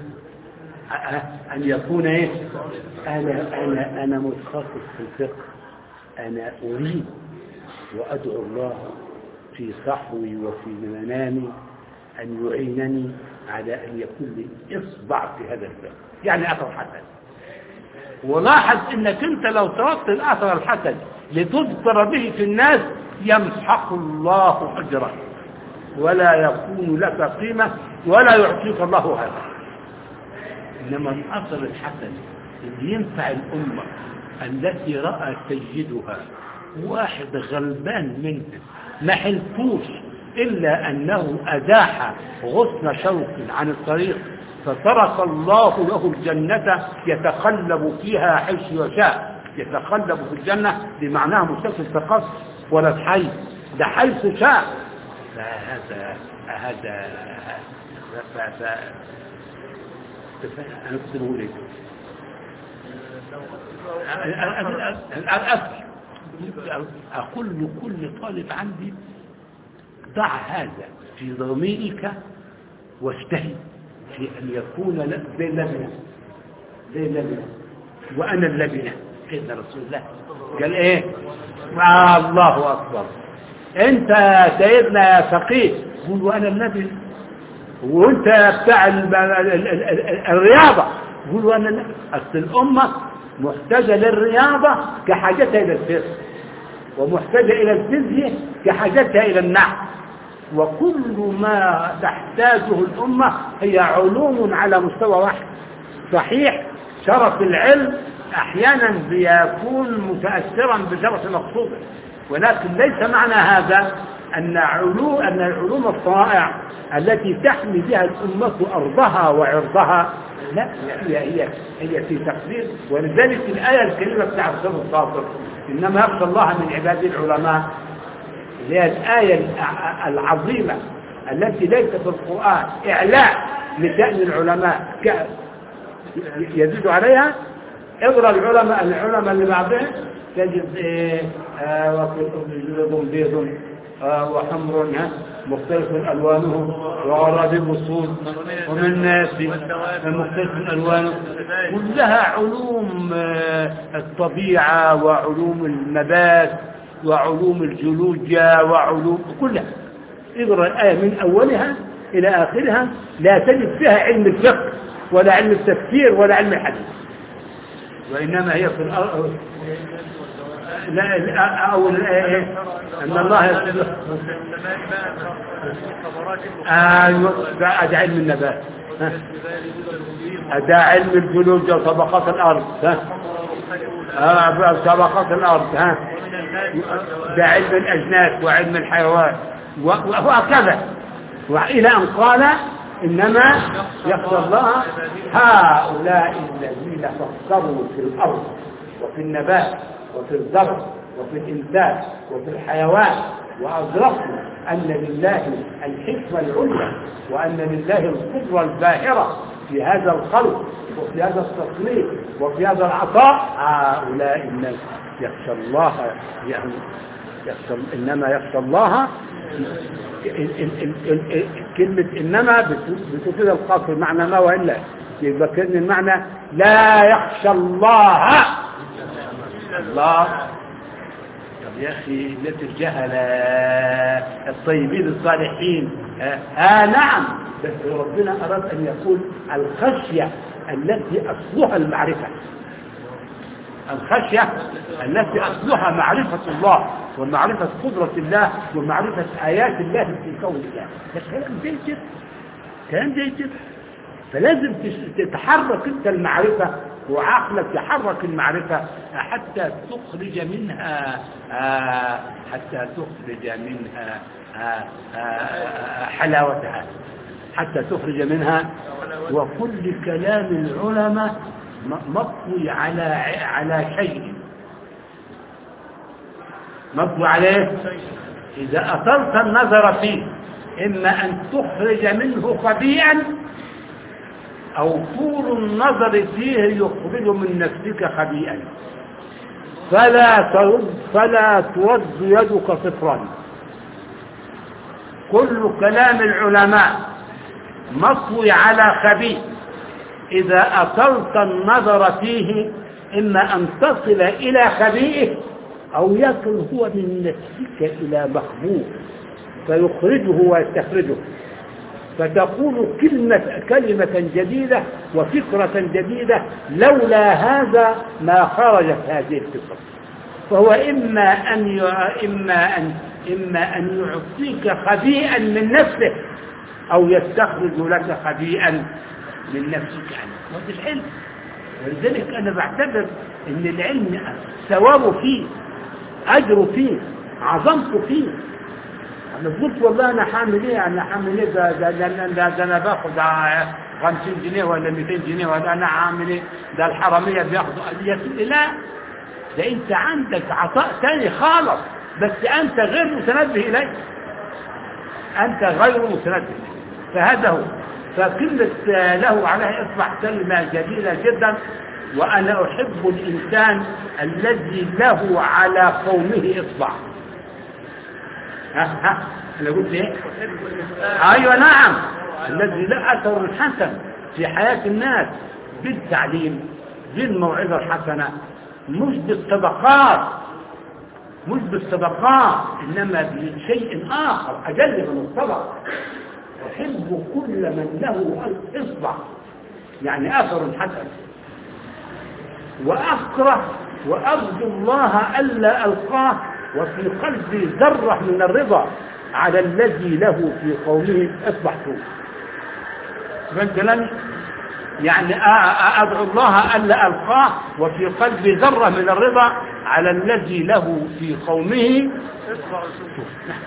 أن يكون إيه؟ أنا أنا أنا متخصص في الفقه، أنا أريد وأدعو الله في صحوي وفي منامي أن يعينني على أن يكون لي إصبع في هذا الباب، يعني أثر حسن. ولاحظ أنك أنت لو تركت الأثر الحسن لتذكر به في الناس يمحق الله أجرك ولا يكون لك قيمة ولا يعطيك الله هذا. إنما الأثر الحسن اللي ينفع الأمة التي رأى سيدها واحد غلبان منه ما حلفوش إلا أنه أزاح غصن شوك عن الطريق فترك الله له الجنة يتقلب فيها حيث يشاء. يتقلب في الجنة بمعناها مستقل التقص ولا الحي، ده حيث شاء. فهذا هذا أنا كنت بقول لك الأصل أقول لكل طالب عندي ضع هذا في ضميرك واجتهد في أن يكون لك زي اللبنة زي اللبنة وأنا اللبنة. سيدنا رسول الله قال إيه؟ آه الله أكبر. أنت سيدنا يا فقيه قول وأنا اللبنة، وأنت بتاع الرياضة قول وأنا اللبنة. أصل الأمة محتاجة للرياضة كحاجتها إلى الفقه، ومحتاجة إلى الفيزياء كحاجتها إلى النحو، وكل ما تحتاجه الأمة هي علوم على مستوى واحد. صحيح شرف العلم أحيانا بيكون متأثرا بشرف مقصوده، ولكن ليس معنى هذا أن علوم أن العلوم الصنائع التي تحمي بها الأمة أرضها وعرضها لا، هي هي هي في تقدير. ولذلك الآية الكريمة بتاع الرسول الصادق إنما يخشى الله من عباده العلماء، هي الآية العظيمة التي ليس في القرآن إعلاء لشأن العلماء يزيد عليها. اقرأ العلماء العلماء اللي بعدين تجد إيه آه وفي الأرض جلد بيض آه وحمر مختلف ألوانه وغرابيب الصوت ومن ناس مختلف ألوانه. كلها علوم آه الطبيعة وعلوم النبات وعلوم الجيولوجيا وعلوم كلها. اقرأ الآية من أولها إلى آخرها لا تجد فيها علم الفقه ولا علم التفسير ولا علم الحديث، وإنما هي في الأرض لا أو أن الله أيوة ده علم النبات، ده علم الجيولوجيا وطبقات الأرض، ها طبقات الأرض، ها ده علم الأجناس وعلم الحيوان وهكذا، وإلى أن قال إنما يخشى الله هؤلاء الذين فكروا في الأرض وفي النبات وفي الزرع وفي الإنتاج وفي الحيوان، وأدركوا أن لله الحكمة العليا وأن لله القدرة الباهرة في هذا الخلق وفي هذا التصنيف وفي هذا العطاء. هؤلاء الناس يخشى الله يعني يخشى إنما يخشى الله. كلمة إنما بتفيد القصر معنى ما وإلا، يبقى كلمة المعنى لا يخشى الله الله. طب يا أخي التي الجهل الطيبين الصالحين آه, آه نعم، بس ربنا أراد أن يقول الخشية التي أصلها المعرفة، الخشية التي أصلها معرفة الله ومعرفة قدرة الله ومعرفة آيات الله في كون الله. ده كلام زي كده، كلام زي كده. فلازم تتحرك انت المعرفة وعقلك يحرك المعرفة حتى تخرج منها آه حتى تخرج منها آه آه حلاوتها، حتى تخرج منها. وكل كلام العلماء مطوي على على شيء، مطوي عليه. إذا أطلت النظر فيه إما أن تخرج منه خبيئا أو طول النظر فيه يخرج من نفسك خبيئا، فلا ترد فلا ترد يدك صفرا. كل كلام العلماء مطوي على خبيث، إذا أطلت النظر فيه إما أن تصل إلى خبيئه أو يصل هو من نفسك إلى مخبوء فيخرجه ويستخرجه، فتقول كلمة, كلمة جديدة وفكرة جديدة. لولا هذا ما خرجت هذه الفكرة. فهو إما أن إما أن إما أن يعطيك خبيئا من نفسه أو يستخرج لك خبيئا من نفسك عنه. وهذا العلم. ولذلك أنا بعتبر أن العلم ثوابه فيه، أجره فيه، عظمته فيه. أنا قلت والله أنا حامل إيه أنا حامل إيه ده ده ده, ده, ده أنا باخد خمسين جنيه ولا مئتين جنيه ولا أنا عامل إيه ده الحرامية بياخدوا. يا سيدي لا، ده أنت عندك عطاء ثاني خالص، بس أنت غير متنبه إليه، أنت غير متنبه إليه. فهذا هو. فكلمة له عليه إصبح كلمة جميلة جدا. وأنا أحب الإنسان الذي له على قومه إصبع. ها ها أنا قلت إيه؟ أيوة نعم، الذي له أثر حسن في حياة الناس بالتعليم بالموعظة الحسنة، مش بالصدقات مش بالصدقات إنما بشيء آخر أجل من الصدقة. أحب كل من له إصبع يعني أثر حسن، وأكره وأرجو الله ألا ألقاه وفي قلبي ذرة من الرضا على الذي له في قومه إصبع سوء. فهمت؟ يعني أدعو الله ألا ألقاه وفي قلبي ذرة من الرضا على الذي له في قومه إصبع سوء.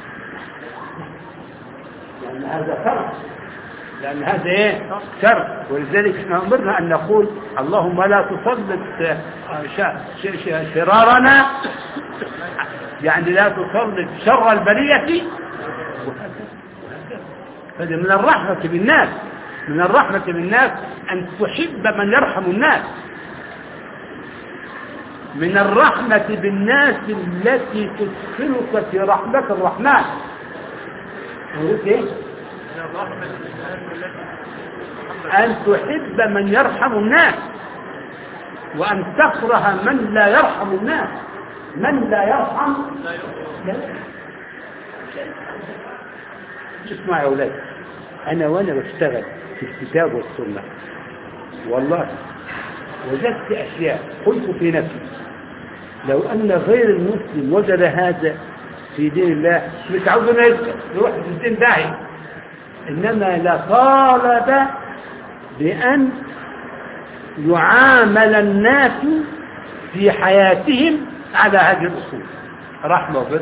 لأن هذا فرق، لأن هذا إيه؟ شر. ولذلك احنا أمرنا أن نقول اللهم لا تسلط شرارنا، يعني لا تسلط شر البرية. هذا من الرحمة بالناس، من الرحمة بالناس أن تحب من يرحم الناس، من الرحمة بالناس التي تدخلك في رحمة الرحمن. قلت ايه؟ أن تحب من يرحم الناس وأن تكره من لا يرحم الناس. من لا يرحم لا. اسمع يا أولاد، أنا وأنا بشتغل في الكتاب والسنة والله وجدت أشياء قلت في نفسي لو أن غير المسلم وجد هذا في دين الله مش عاوزنا يذكر يروح في الدين داعي، إنما لطالب بأن يعامل الناس في حياتهم على هذه الأصول. رحمة وبر،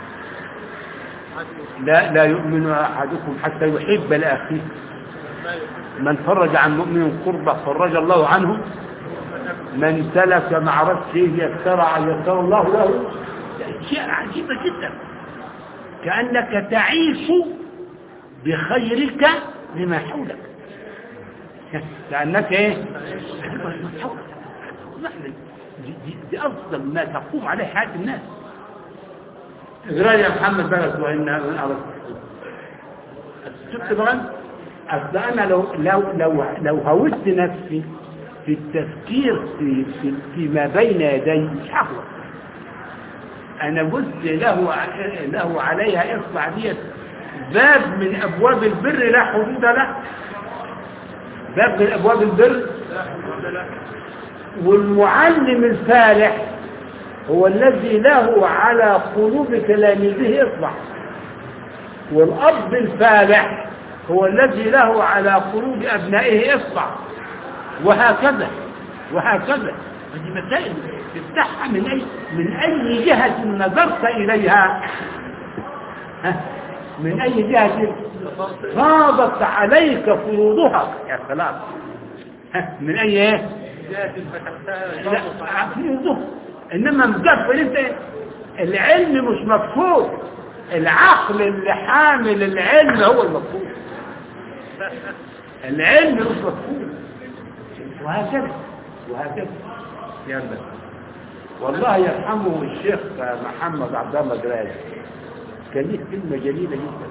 لا لا يؤمن أحدكم حتى يحب لأخيه، من فرج عن مؤمن قربة فرج الله عنه، من سلك مع رأسه يسرع يسر الله له. أشياء عجيبة جدا، كأنك تعيش بخيرك لما حولك، كأنك ايه دي, دي, دي أفضل ما تقوم عليه حياة الناس. اقرأ يا محمد بلد وإن أردت شفت بقى؟ أصل أنا لو لو لو لو هودت نفسي في التفكير في في فيما بين يدي مش هخلص. أنا قلت له له عليها إصبع ديت باب من أبواب البر لا حدود له، باب من أبواب البر. والمعلم الفالح هو الذي له على قلوب تلاميذه إصبع، والأب الفالح هو الذي له على قلوب أبنائه إصبع، وهكذا وهكذا. هذه مسائل تفتحها من أي من أي جهة نظرت إليها، من أي جهة فاضت عليك فروضها يا سلام، من أي جهة فتحتها فروضها. إنما مقفل أنت العلم مش مفهوم، العقل اللي حامل العلم هو المفهوم، العلم مش مفهوم. وهكذا وهكذا. يلا والله يرحمه الشيخ محمد عبد الله جلال كان له كلمة جميلة جدا.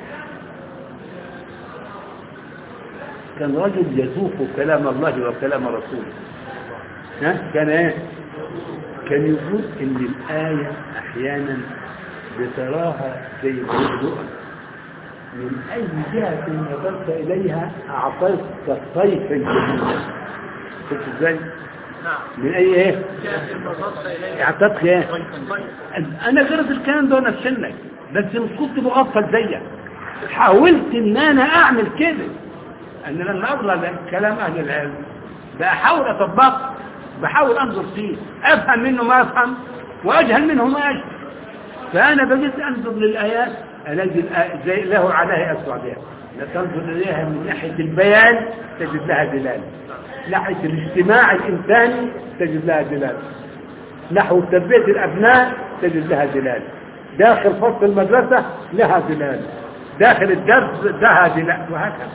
كان رجل يذوق كلام الله وكلام رسوله. ها كان ايه؟ كان يقول ان الآية احيانا بتراها زي اللؤلؤ، من اي جهة نظرت اليها اعطيت كالطيف الجميل. شفت ازاي؟ من اي ايه؟ اعطيتك ايه؟ انا قرأت الكلام ده نفس سنك، بس مش كنت مغفل زيك. حاولت ان انا اعمل كده، ان لما اضرب كلام اهل العلم بحاول اطبقه، بحاول انظر فيه، افهم منه ما افهم واجهل منه ما اجهل. فانا بجيت انظر للايات الاقي زي له عليها اسوادها، لا تنظر اليها من ناحيه البيان تجد لها دلاله، ناحيه الاجتماع الانساني تجد لها دلاله، نحو تربيه الابناء تجد لها دلاله، داخل فصل المدرسه لها دلاله، داخل الدرس لها دلاله، وهكذا.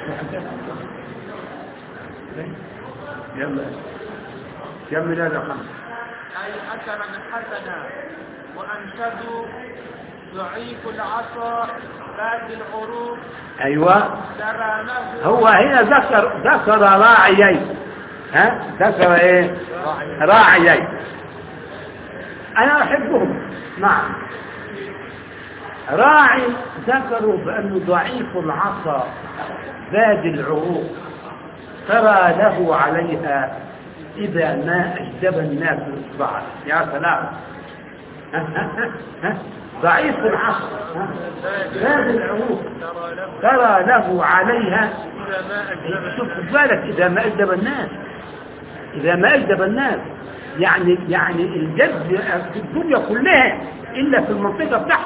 يلا كمل هذا خمس. أي أثرا حسنا وأنشدوا ضعيف العصا باد العروق. أيوة هو هنا ذكر ذكر راعيين. ها ذكر ايه؟ راعيين أنا أحبهم. نعم راعي ذكروا بأنه ضعيف العصا باد العروق ترى له عليها إذا ما أجدب الناس إصبعا. يا سلام. ضعيف العصر باد العروق ترى له عليها. شوف بالك إذا ما أجدب الناس، إذا ما أجدب الناس يعني يعني الجد في الدنيا كلها إلا في المنطقة بتاعته،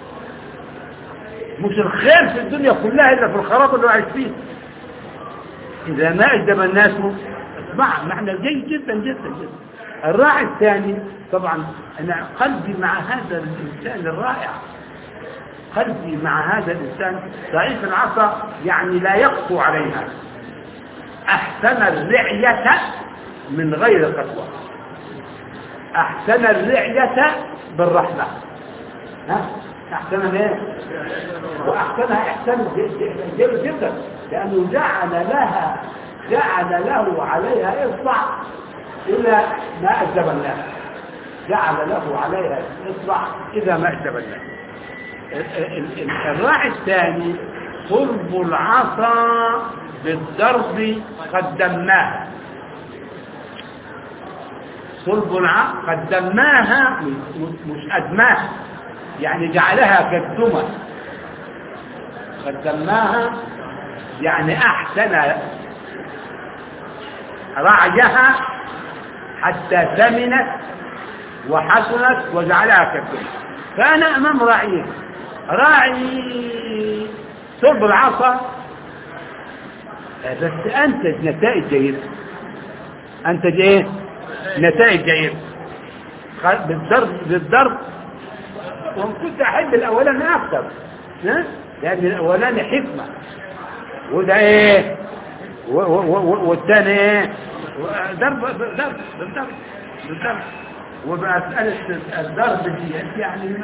مش الخير في الدنيا كلها إلا في الخراب اللي عايش فيه. إذا ما أجدب الناس اسمع معنى جيد جدا جدا جدا. الراعي الثاني طبعا أنا قلبي مع هذا الإنسان الرائع، قلبي مع هذا الإنسان ضعيف العصا يعني لا يقسو عليها، أحسن الرعية من غير قسوة، أحسن الرعية بالرحمة. ها أحسن ايه؟ وأحسنها إحسان جيد جدا، لأنه جعل لها جعل له عليها إصبع إلى ما أجدب الناس، جعل له عليها إصبع إذا ما أجدب الناس. الراعي الثاني صلب العصا بالضرب قدمناها. صلب العصا قدمناها مش أدماها، يعني جعلها كالدمى. قدمناها يعني أحسن رعيها حتى ثمنت وحسنت وجعلها كالدمى. فأنا أمام راعيه، راعي صلب العصا بس أنتج نتائج جيدة، أنتج إيه؟ نتائج جيدة بالضرب بالضرب. وإن كنت أحب الأولاني أكثر، لأن الأولاني حكمة وده إيه والثاني إيه ضرب بالضرب بالضرب بالضرب. ومسألة الضرب دي يعني ما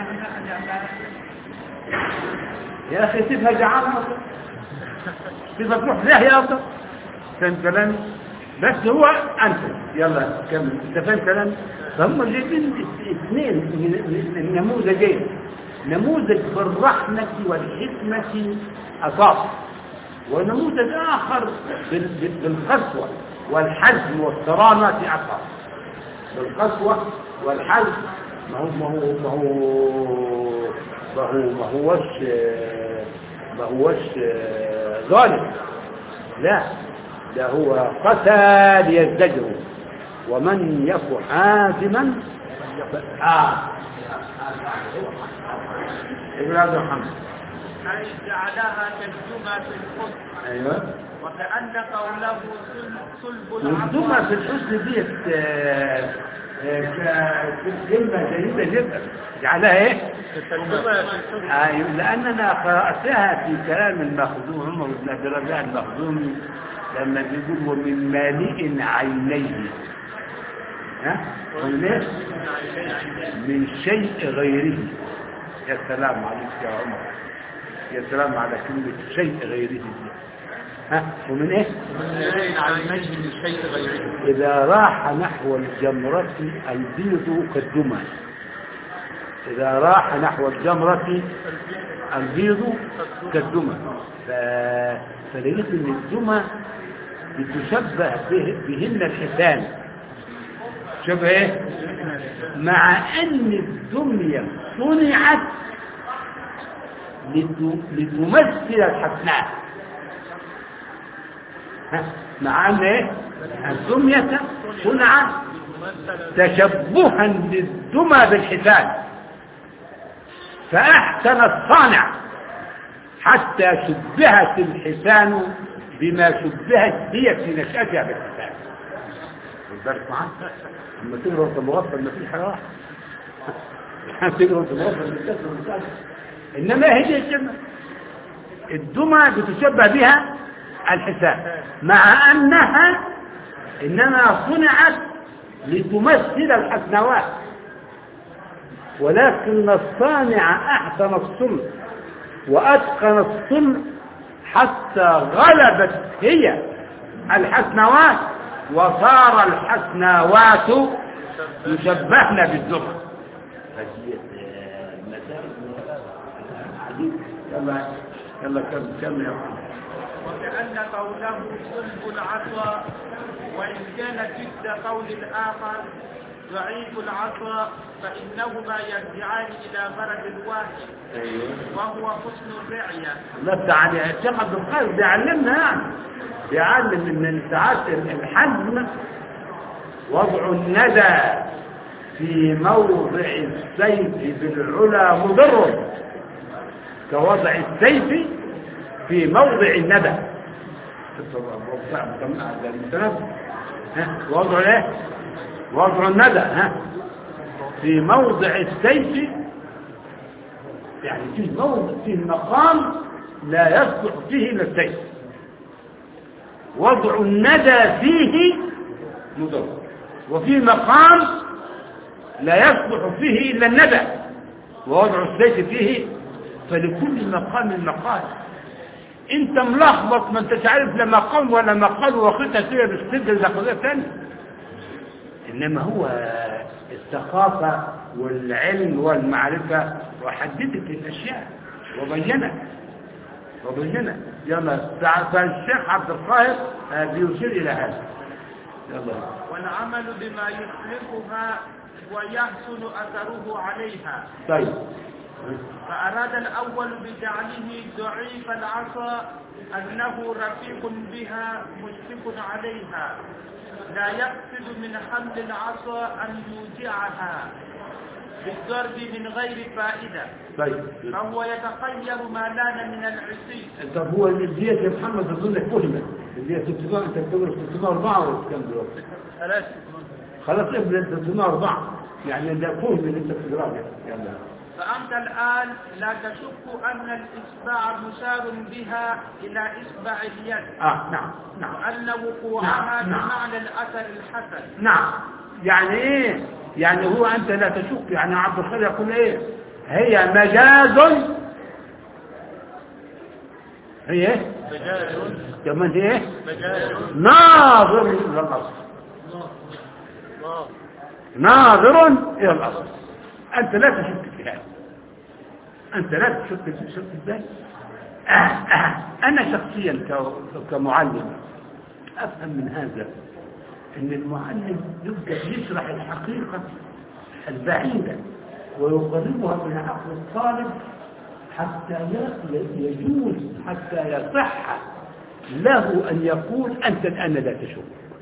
يا أخي سيبها جعانة أصلا، سيبها تروح ليه أصلا. فهمت كلامي؟ بس هو أنت يلا كمل. أنت فهمت كلامي؟ فهم جايبين اثنين النموذجين، نموذج بالرحمة والحكمة أصاب، ونموذج آخر بالقسوة والحزم والصرامة أصاب. بالقسوة والحزم ما هو ما هو ما هو ما هو ما هوش ما هوش ظالم، لا ده هو قتل يزدجر، ومن يك حازما آه ابن عبد محمد أي جعلها كالجمى في الحسن. أيوة. وكأن قوله صلب والجمى في الحسن ديت كلمة جيدة جدا. جعلها ايه؟ ايوه لأننا قرأتها في كلام المخزوم عمر بن عبد الرزاق المخزومي لما بيقول ومن مالئ عينيه، ها؟ من شيء غيره. يا سلام عليك يا عمر، يا سلام على كلمة شيء غيره. ها ومن ايه؟ من عينيه من شيء غيره. إذا راح نحو الجمرة البيض كالدمى، إذا راح نحو الجمرة البيض كالدمى. فلقيت ان الدمى بتشبه به بهن الحسان، شبه ايه؟ مع ان الدمية صنعت لتمثل الحسناء. مع ان ايه؟ الدمية صنعت تشبها للدمى بالحسان، فاحسن الصانع حتى شبهت الحسان بما شبهت هي في نشأتها بالحسان. بالك معاك لما تقرا في المغفل ما فيش حاجه واحده، تقرا في المغفل انما هي الجمع الدمى بتشبه بها الحسان، مع انها انما صنعت لتمثل الحسنوات، ولكن الصانع احسن الصنع واتقن الصنع حتى غلبت هي الحسنوات، وصار الحسنوات يشبهن بالدمى. يلا يلا كم كم يا أخي. وكأن قوله صلب العصا، وإن كان جد قول الآخر ضعيف العصا، فإنهما يرجعان إلى غرض واحد. أيوه. وهو حسن الرعية. لا تعالى الشيخ عبد القادر بيعلمنا يعني بيعلم ان ساعات الحزم وضع الندى في موضع السيف بالعلا مضر كوضع السيف في موضع الندى. وضع ايه؟ وضع الندى ها في موضع السيف، يعني في موضع في مقام لا يصلح فيه الا السيف. وضع الندى فيه مضر، وفي مقام لا يصلح فيه الا الندى، ووضع السيف فيه. فلكل مقام مقال. انت ملخبط ما انتش عارف لا مقام ولا مقال، واخدتها كده بالسجل ده قضيه ثانيه. انما هو الثقافه والعلم والمعرفه وحددت الاشياء وبينت وبينت. يلا فالشيخ عبد القاهر بيشير الى هذا. يلا. والعمل بما يصلحها ويحسن اثره عليها. طيب. فأراد الأول بجعله ضعيف العصا أنه رفيق بها مشفق عليها، لا يقصد من حمل العصا أن يوجعها بالضرب من غير فائدة. طيب. فهو يتخير ما لان من العصي. طب هو الجزية يا محمد أظن فهمت الجزية ستمائة، أنت بتقول ستمائة وأربعة ولا كم دلوقتي؟ ثلاثة. خلاص ابن ستمائة وأربعة يعني ده فهم اللي أنت بتقراه. يلا. فأنت الآن لا تشك أن الإصبع مشار بها إلى إصبع اليد. آه نعم نعم. وأن وقوعها نعم. بمعنى الأثر الحسن. نعم. يعني إيه؟ يعني هو أنت لا تشك، يعني عبد الخالق يقول إيه؟ هي مجاز، هي إيه؟ مجاز كمان هي إيه؟ مجاز ناظر إلى الأصل، ناظر إلى الأصل. أنت لا تشك في هذا، أنت لا تشك في شك ازاي؟ أه أه. أنا شخصيا كمعلم أفهم من هذا أن المعلم يبدأ يشرح الحقيقة البعيدة ويقربها من عقل الطالب حتى يجوز، حتى يصح له أن يقول أنت الآن لا تشك،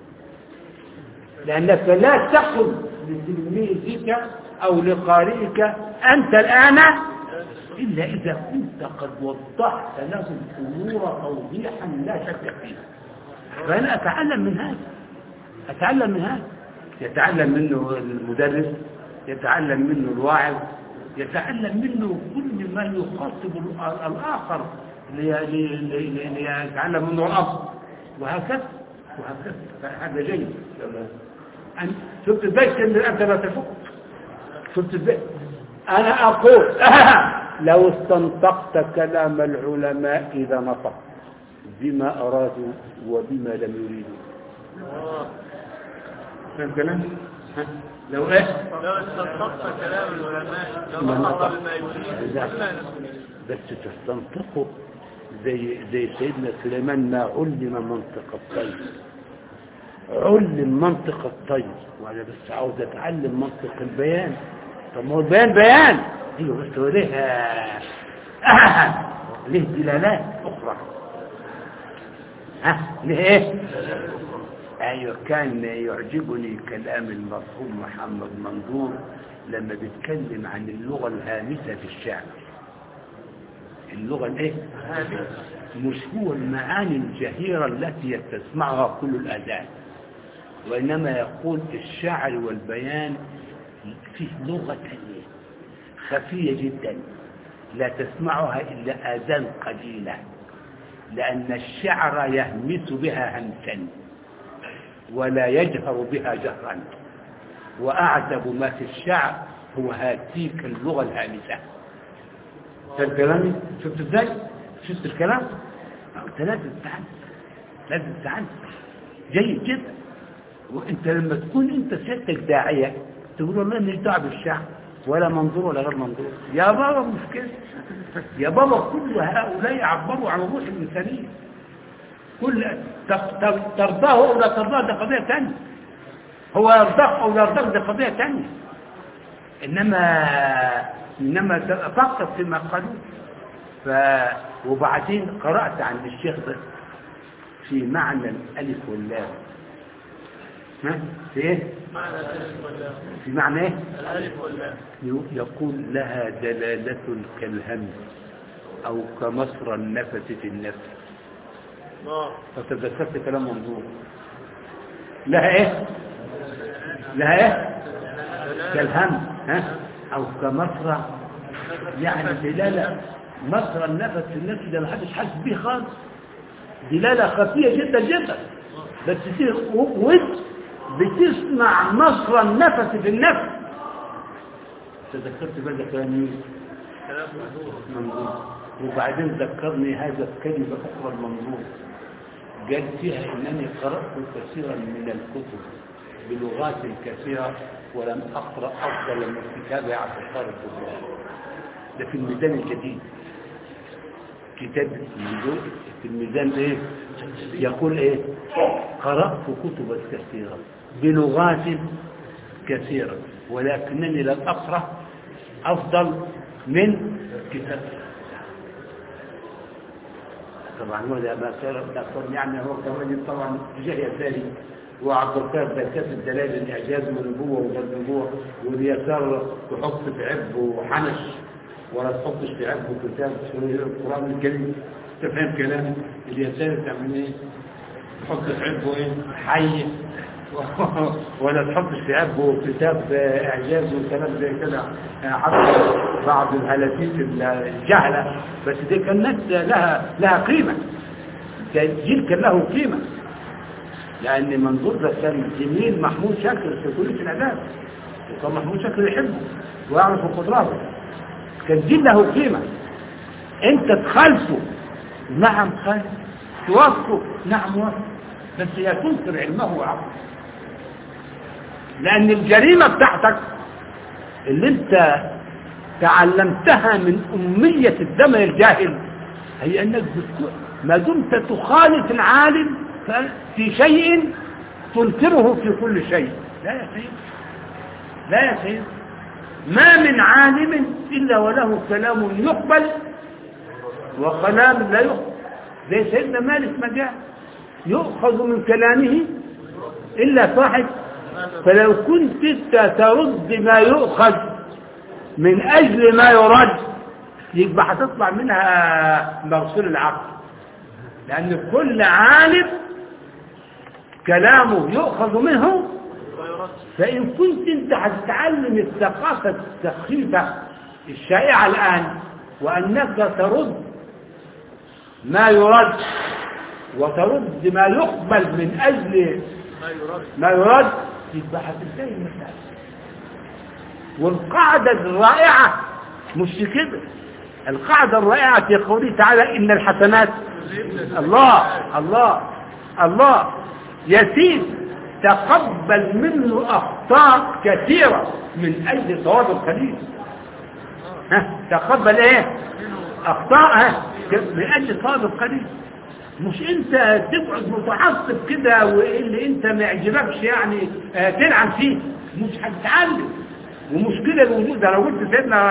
لأنك لا تقل لتلميذك أو لقارئك أنت الآن إلا إذا كنت قد وضحت له الأمور توضيحا لا شك فيه. فأنا أتعلم من هذا، أتعلم من هذا، يتعلم منه المدرس، يتعلم منه الواعظ، يتعلم منه كل ما يخاطب الآخر ليتعلم منه الأصل، وهكذا وهكذا. فهذا جيد. شفت ازاي أنت لا تشك؟ شفت ازاي؟ أنا أقول لو استنطقت كلام العلماء إذا نطق بما أرادوا وبما لم يريدوا. فهم كلام؟ لو إيه؟ لو استنطقت كلام العلماء لو نطق بما يريد. بس تستنطقه زي زي سيدنا سليمان ما علم منطق الطير، علم منطق الطير، وأنا بس عاوز أتعلم منطق البيان. طب ما هو البيان بيان، ايوه بس هو ليه آه. ليه دلالات اخرى. ها ليه ايه؟ ايوه كان يعجبني كلام المرحوم محمد منظور لما بيتكلم عن اللغه الهامسه في الشعر. اللغه الايه؟ مش هو المعاني الجهيره التي تسمعها كل الاذان، وانما يقول الشعر والبيان فيه لغة ثانية خفية جدا لا تسمعها إلا آذان قليلة، لأن الشعر يهمس بها همسا ولا يجهر بها جهرا، وأعذب ما في الشعر هو هاتيك اللغة الهامسة. شفت كلامي؟ شفت ازاي؟ شفت الكلام؟ أنت لازم تتعلم، لازم تتعلم جيد جدا. وانت لما تكون انت سيادتك داعية تقول والله مش دعوه بالشعب ولا منظور ولا غير منظور، يا بابا مش كده، يا بابا كل هؤلاء يعبروا عن الروح الإنسانية، كل ترضاه أو لا ترضاه ده قضية ثانية، هو يرضاك أو لا يرضاك ده قضية ثانية، إنما إنما فقط فيما قالوا. ف وبعدين قرأت عن الشيخ ده في معنى الألف واللام. ها في ايه؟ معنى الألف واللام. في معنى ايه؟ الألف واللام. يقول لها دلالة كالهمس أو كمصر النفس في النفس. فتذكرت كلام منظور. لها ايه؟ لها ايه؟ كالهمس ها أو كمصر، يعني دلالة مصر النفس في النفس ده ما حدش حاسس بيه خالص، دلالة خفية جدا جدا، بس وانت بتسمع مصر النفس في النفس. تذكرت بقى كلام مين؟ كلام منظور. وبعدين ذكرني هذا الكلمة أخرى المنظور، قال فيها إنني قرأت كثيرا من الكتب بلغات كثيرة ولم أقرأ أفضل من كتاب عبد القادر الجيلاني. ده في الميزان الجديد، كتاب في الميزان ايه يقول ايه؟ قرأت كتبا كثيرة بلغات كثيرة ولكنني لم أقرأ أفضل من كتاب. طبعا هو ده ما كان يعني هو كمان طبعا جهة ثاني وعبد القادر ده كاتب دلائل الإعجاز والنبوة والنبوة واليسار تحط في عبه وحنش ولا تحطش في عبه كتاب القرآن الكريم. تفهم كلام اليسار تعمل ايه؟ تحط في عبه ايه؟ حي ولا تحطش في عبه كتاب إعجاز وكلام زي كده. حتى بعض الهلاتيف الجهلة بس دي كانت لها لها قيمة، جيل كان له قيمة، لأن منظور ده كان جميل محمود شاكر في كلية الآداب سلطان محمود شكله يحبه ويعرف قدراته، كان الدين له قيمة. انت تخالفه، نعم خالف، توافقه، نعم وافق، بس لا تنكر علمه وعقله، لأن الجريمة بتاعتك اللي انت تعلمتها من أمية الدم الجاهل هي أنك ما دمت تخالف العالم في شيء تنكره في كل شيء. لا يا سيد، لا يا سيد، ما من عالم إلا وله كلام يقبل وكلام لا يقبل. زي سيدنا مالك ما جاء يؤخذ من كلامه إلا صاحب. فلو كنت انت ترد ما يؤخذ من أجل ما يرد يبقى هتطلع منها مغسول العقل، لأن كل عالم كلامه يؤخذ منه. فإن كنت انت هتتعلم الثقافة السخيفة الشائعة الآن وأنك ترد ما يرد وترد ما يقبل من أجل ما يرد يبقى هتنتهي المسألة. والقاعدة الرائعة مش كده، القاعدة الرائعة في قوله تعالى إن الحسنات الله الله الله يسير تقبل منه أخطاء كثيرة من أجل صواب القليل. ها تقبل ايه أخطاء ها من أجل صواب القليل. مش انت تقعد متعصب كده واللي انت ما يعجبكش يعني اه تلعن فيه، مش هتتعلم. ومشكلة الوجود لو قلت سيدنا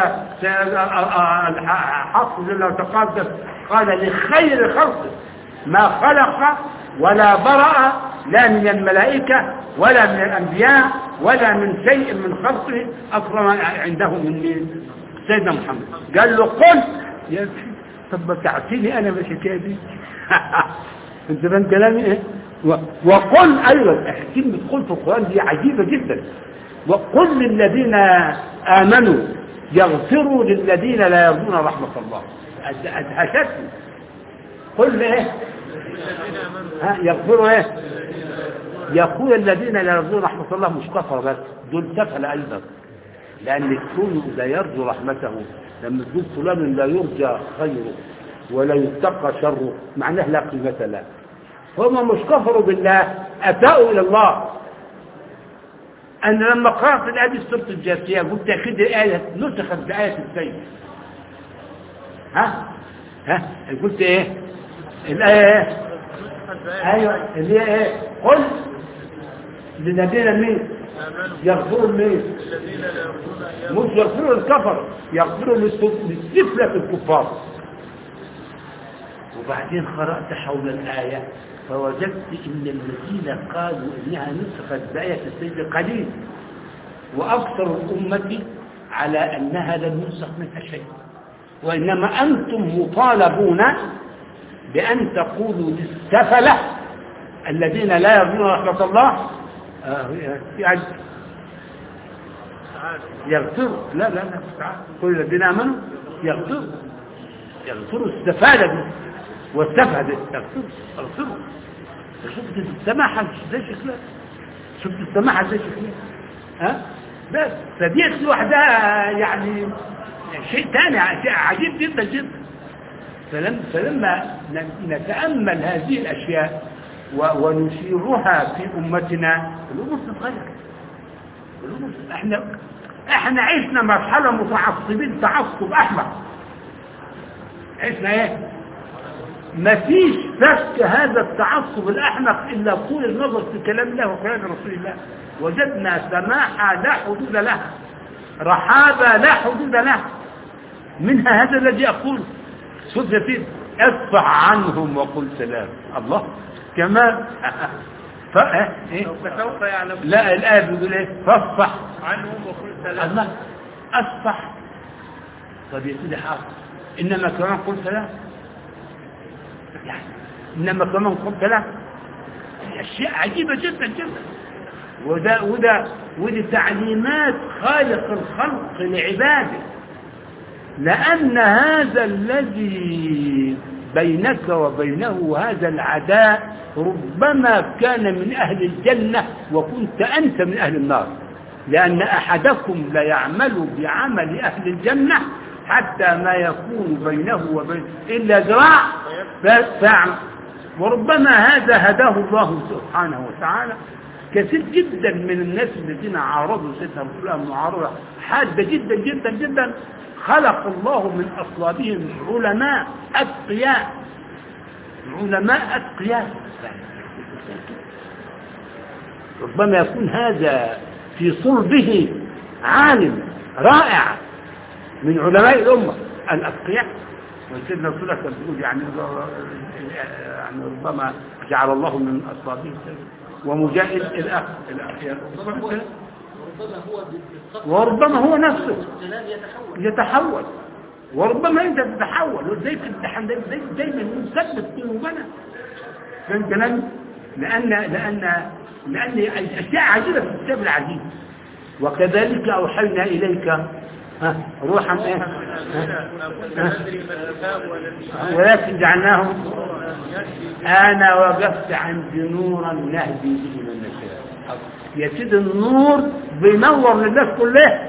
حفظ الله تقدس قال لخير خلقه ما خلق ولا برأ لا من الملائكة ولا من الأنبياء ولا من شيء من خلقه أكرم عنده من سيدنا محمد. قال له قل يا طب تعطيني أنا بالحكاية دي انت فاهم كلامي ايه؟ وقل ايضا كلمة قل في القرآن دي عجيبة جدا. وقل للذين آمنوا يغفروا للذين لا يرجون رحمة الله. أدهشتني. قل ايه ها يغفروا ايه؟ يقول الذين لا يرجون رحمة الله مش كفر بس، دول سفل ايضا، لان الكون لا يرجو رحمته. لما تقول فلان لا يرجى خيره ولا يتقى شره معناه لا قيمة له. هم مش كفروا بالله، أتاؤوا إلى الله. أنا لما قرأت الآية دي سورة الجاثية قلت أكيد الآية نسخت بآية السيف. ها ها قلت إيه الآية إيه أيوة اللي هي إيه قل للذين مين يغفروا مين مش يغفروا الكفر، يغفروا للسفلة الكفار. وبعدين قرأت حول الآية فوجدت إن الذين قالوا إنها نسخت بآية السيد قليل، وأكثر الأمة على أنها لم ينسخ منها شيء. وإنما أنتم مطالبون بأن تقولوا للسفلة الذين لا يرجون رحمة الله يعني يغفروا. لا لا لا كل الذين آمنوا يغفروا يغفروا السفالة دي والسفه دي يغفروا يغفروا. شفت السماحة زي شكلها، شفت السماحة زي شكلها ها بس فديت لوحدها يعني شيء ثاني عجيب جدا جدا. فلما, فلما نتأمل هذه الأشياء ونشيرها في أمتنا الأمور تتغير. احنا احنا عشنا مرحلة متعصبين تعصب أحمق. عشنا ايه مفيش فك هذا التعصب الأحمق إلا طول النظر في كلام الله وكلام رسول الله. وجدنا سماحة لا حدود لها، رحابة لا حدود لها. منها هذا الذي أقول شوف يا سيدي اصفح عنهم وقل سلام. الله كمان ف... إيه؟ فسوف يعلم. لا الآية بيقول ايه فاصفح عنهم وقل سلام. الله اصفح. طب يا سيدي حاضر إنما كمان قل سلام يعني إنما كمان قل سلام أشياء عجيبة جدا جدا. وده وده ودي تعليمات خالق الخلق لعباده، لأن هذا الذي بينك وبينه هذا العداء ربما كان من أهل الجنة وكنت أنت من أهل النار. لأن أحدكم ليعمل بعمل أهل الجنة حتى ما يكون بينه وبين إلا ذراع فاعمل. وربما هذا هداه الله سبحانه وتعالى. كثير جدا من الناس الذين عارضوا سيدنا رسول الله معارضة حادة جدا جدا جدا خلق الله من أصلابهم علماء أتقياء، علماء أتقياء. ربما يكون هذا في صلبه عالم رائع من علماء الأمة الأتقياء. وسيدنا رسول الله كان بيقول يعني يعني ربما جعل الله من أصلابه ومجاهد الأخ وربما هو نفسه يتحول، وربما انت تتحول. وزي في الامتحان دايما نثبت قلوبنا فهمت كلامي؟ لان لان لان الاشياء عجيبه في الكتاب العزيز. وكذلك اوحينا اليك ها روحا ايه ولكن جعلناه انا وقفت عند نورا نهدي به من نشاء. يا سيدي النور بينور للناس كلها،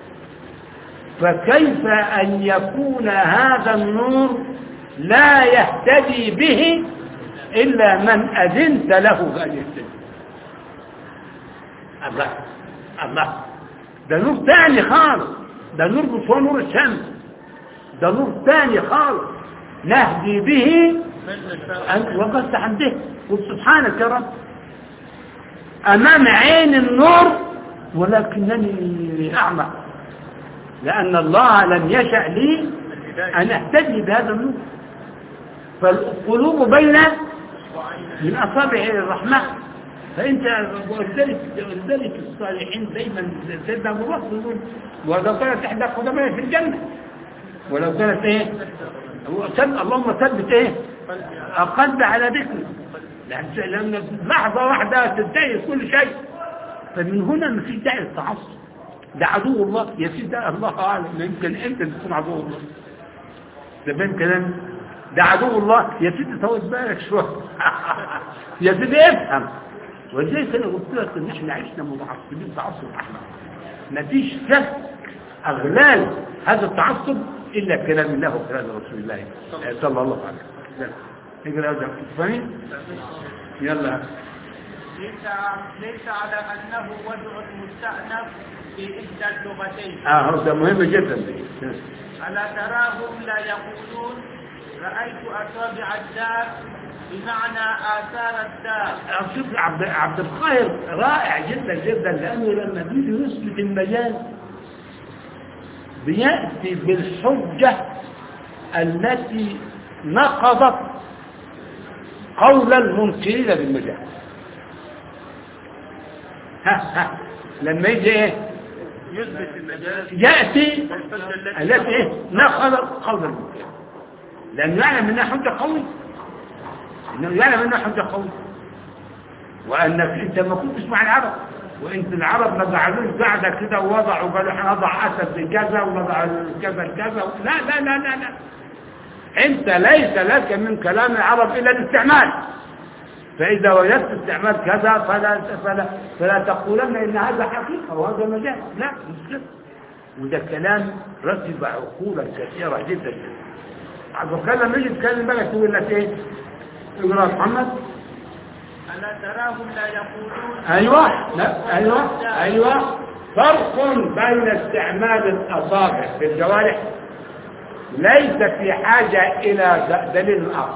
فكيف أن يكون هذا النور لا يهتدي به إلا من أذنت له بأن يهتدي؟ الله الله، ده نور ثاني خالص، ده نور مش هو نور الشمس، ده نور ثاني خالص نهدي به. وقفت عنده سبحانك يا رب أمام عين النور ولكنني أعمى، لأن الله لم يشأ لي أن أهتدي بهذا النور. فالقلوب بين من أصابع الرحمن. فأنت ولذلك ولذلك الصالحين دايما سيدنا أبو بكر يقول ولو كانت إحدى قدمي في الجنة ولو كانت إيه اللهم ثبت إيه قلبي على ذكري، لأن لحظة واحدة تنتهي كل شيء. فمن هنا ما في داعي للتعصب، ده عدو الله يا سيدي، الله أعلم يمكن أنت تكون عدو الله. ده فين كلام؟ ده عدو الله يا سيدي، طول بالك شوية يا سيدي افهم. ولذلك أنا قلت لك إن إحنا عشنا متعصبين تعصب أحمد، ما فيش فك أغلال هذا التعصب إلا كلام الله وكلام رسول الله صلى الله عليه وسلم. نقرأ هذا فاهمين؟ يلا. ليس ليس على أنه وضع مستأنف في إحدى اللغتين. آه هذا مهم جدا. ألا تراهم لا يقولون رأيت أصابع الدار بمعنى آثار الدار. شوف عبد عبد القاهر رائع جدا جدا، لأنه لما بيجي يثبت المجال بيأتي بالحجة التي نقضت قول المنكرين بالمجال. ها ها لما يجي ايه يثبت المجال يأتي التي ايه نقضت قول المنكرين، لأنه يعلم انها حجة قوية، انه يعلم انها حجة قوية، وانك انت ما كنتش مع العرب، وانت العرب ما قعدوش قاعده كده ووضعوا قالوا احنا نضع اسد لكذا ونضع كذا لكذا. لا لا لا لا لا، انت ليس لك من كلام العرب الا الاستعمال. فاذا وجدت استعمال كذا فلا فلا فلا تقولن ان هذا حقيقه وهذا مجال، لا مش كده. وده كلام رتب عقولا كثيره جدا جدا. عبد الكلام لما يجي يتكلم بقى تقول لك ايه؟ يقول يا محمد ألا تراهم لا يقولون ايوه لا ايوه ايوه فرق بين استعمال الاصابع في الجوارح ليس في حاجه الى دليل اخر،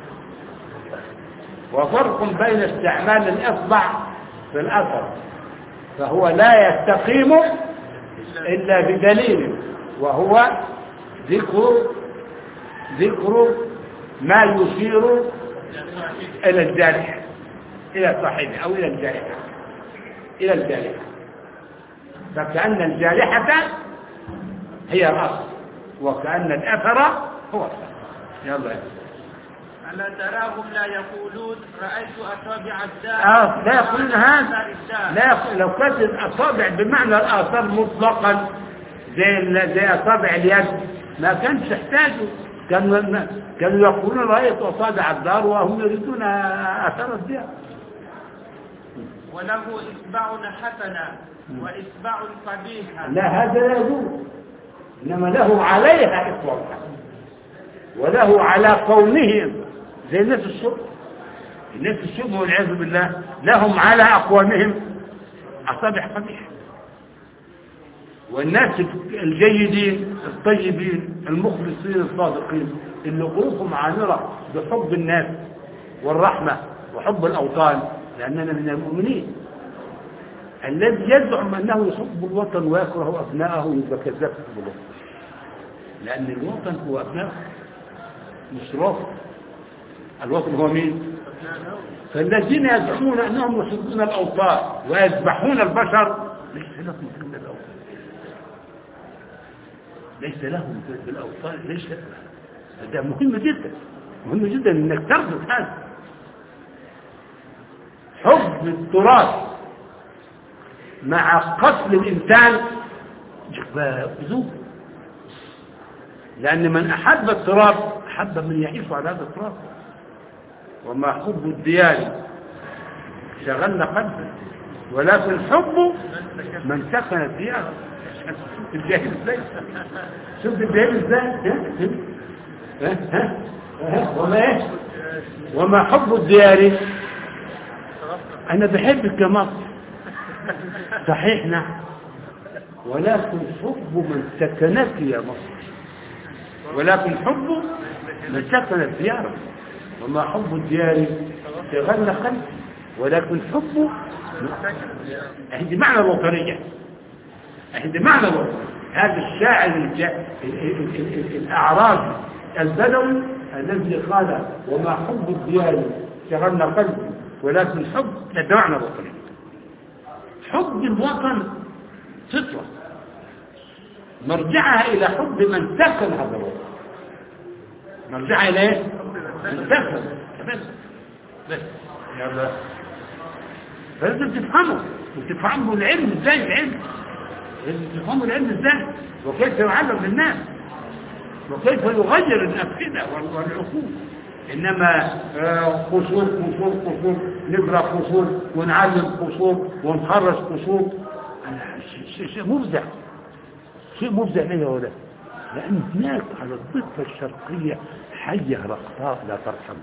وفرق بين استعمال الاصبع في الاثر فهو لا يستقيم الا بدليل، وهو ذكر ذكر ما يشير الى الجارح، إلى صاحبه أو إلى الجارحة، إلى الجارحة. فكأن الجارحة هي الأصل وكأن الأثر هو الأصل. يلا ألا تراهم لا يقولون رأيت أصابع الدار آه لا يقولون هذا، لا يقول لو كانت الأصابع بمعنى الآثار مطلقا زي زي أصابع اليد ما كانش يحتاجوا، كانوا كانوا يقولون رأيت أصابع الدار وهم يريدون أثار الدار. وله إتباع حسنة وإتباع قبيحة. لا هذا لا يجوز، إنما له عليها إطلاق حسنة وله على قومهم زي الناس الشرب. الناس الشرب والعياذ بالله لهم على أقوامهم أصابع قبيحة، والناس الجيدين الطيبين المخلصين الصادقين اللي قلوبهم عامرة بحب الناس والرحمة وحب الأوطان، لأننا من المؤمنين. الذي يزعم أنه يحب الوطن ويكره أبنائه يبقى كذاب في الوطن، لأن الوطن هو أبنائه مش الوطن. الوطن هو مين؟ فالذين يزعمون أنهم يحبون الأوطان ويذبحون البشر ليس لهم في الأوطان، ليس لهم في الأوطان، ليس. هذا مهم جدا، مهم جدا أنك تربط هذا. حب التراث مع قتل الإنسان بذوب، لأن من أحب التراث أحب من يعيش على هذا التراث. وما حب الديار شغلنا قلبه ولكن حب من سكن الديار. شوف الجاهل ازاي، شوف الجاهل ازاي. ها ها ها وما ايه وما حب الديار. انا بحبك يا مصر صحيح نعم، ولكن حب من سكنك يا مصر، ولكن حب من سكن الديار. وما حب الديار شغلنا قلب ولكن حبه عند معنى الوطنية، عند معنى الوطن. هذا الشاعر الأعرابي البدوي الذي قال وما حب الديار شغلنا قلب ولكن حب عند معنى الوطنية. حب الوطن فطرة مرجعها إلى حب من سكن هذا الوطن، مرجعها إلى إيه؟ من سكن بس بس يلا فلازم تفهموا وتفهموا العلم ازاي. العلم لازم تفهموا العلم ازاي وكيف يعلم للناس وكيف يغير الأفئدة والعقول. إنما قصور قصور قصور نبرى قصور ونعلم قصور ونخرج قصور، شيء مفزع، شيء مفزع ليه يا ولد. لأن هناك على الضفة الشرقية حية رقصاء لا ترحم،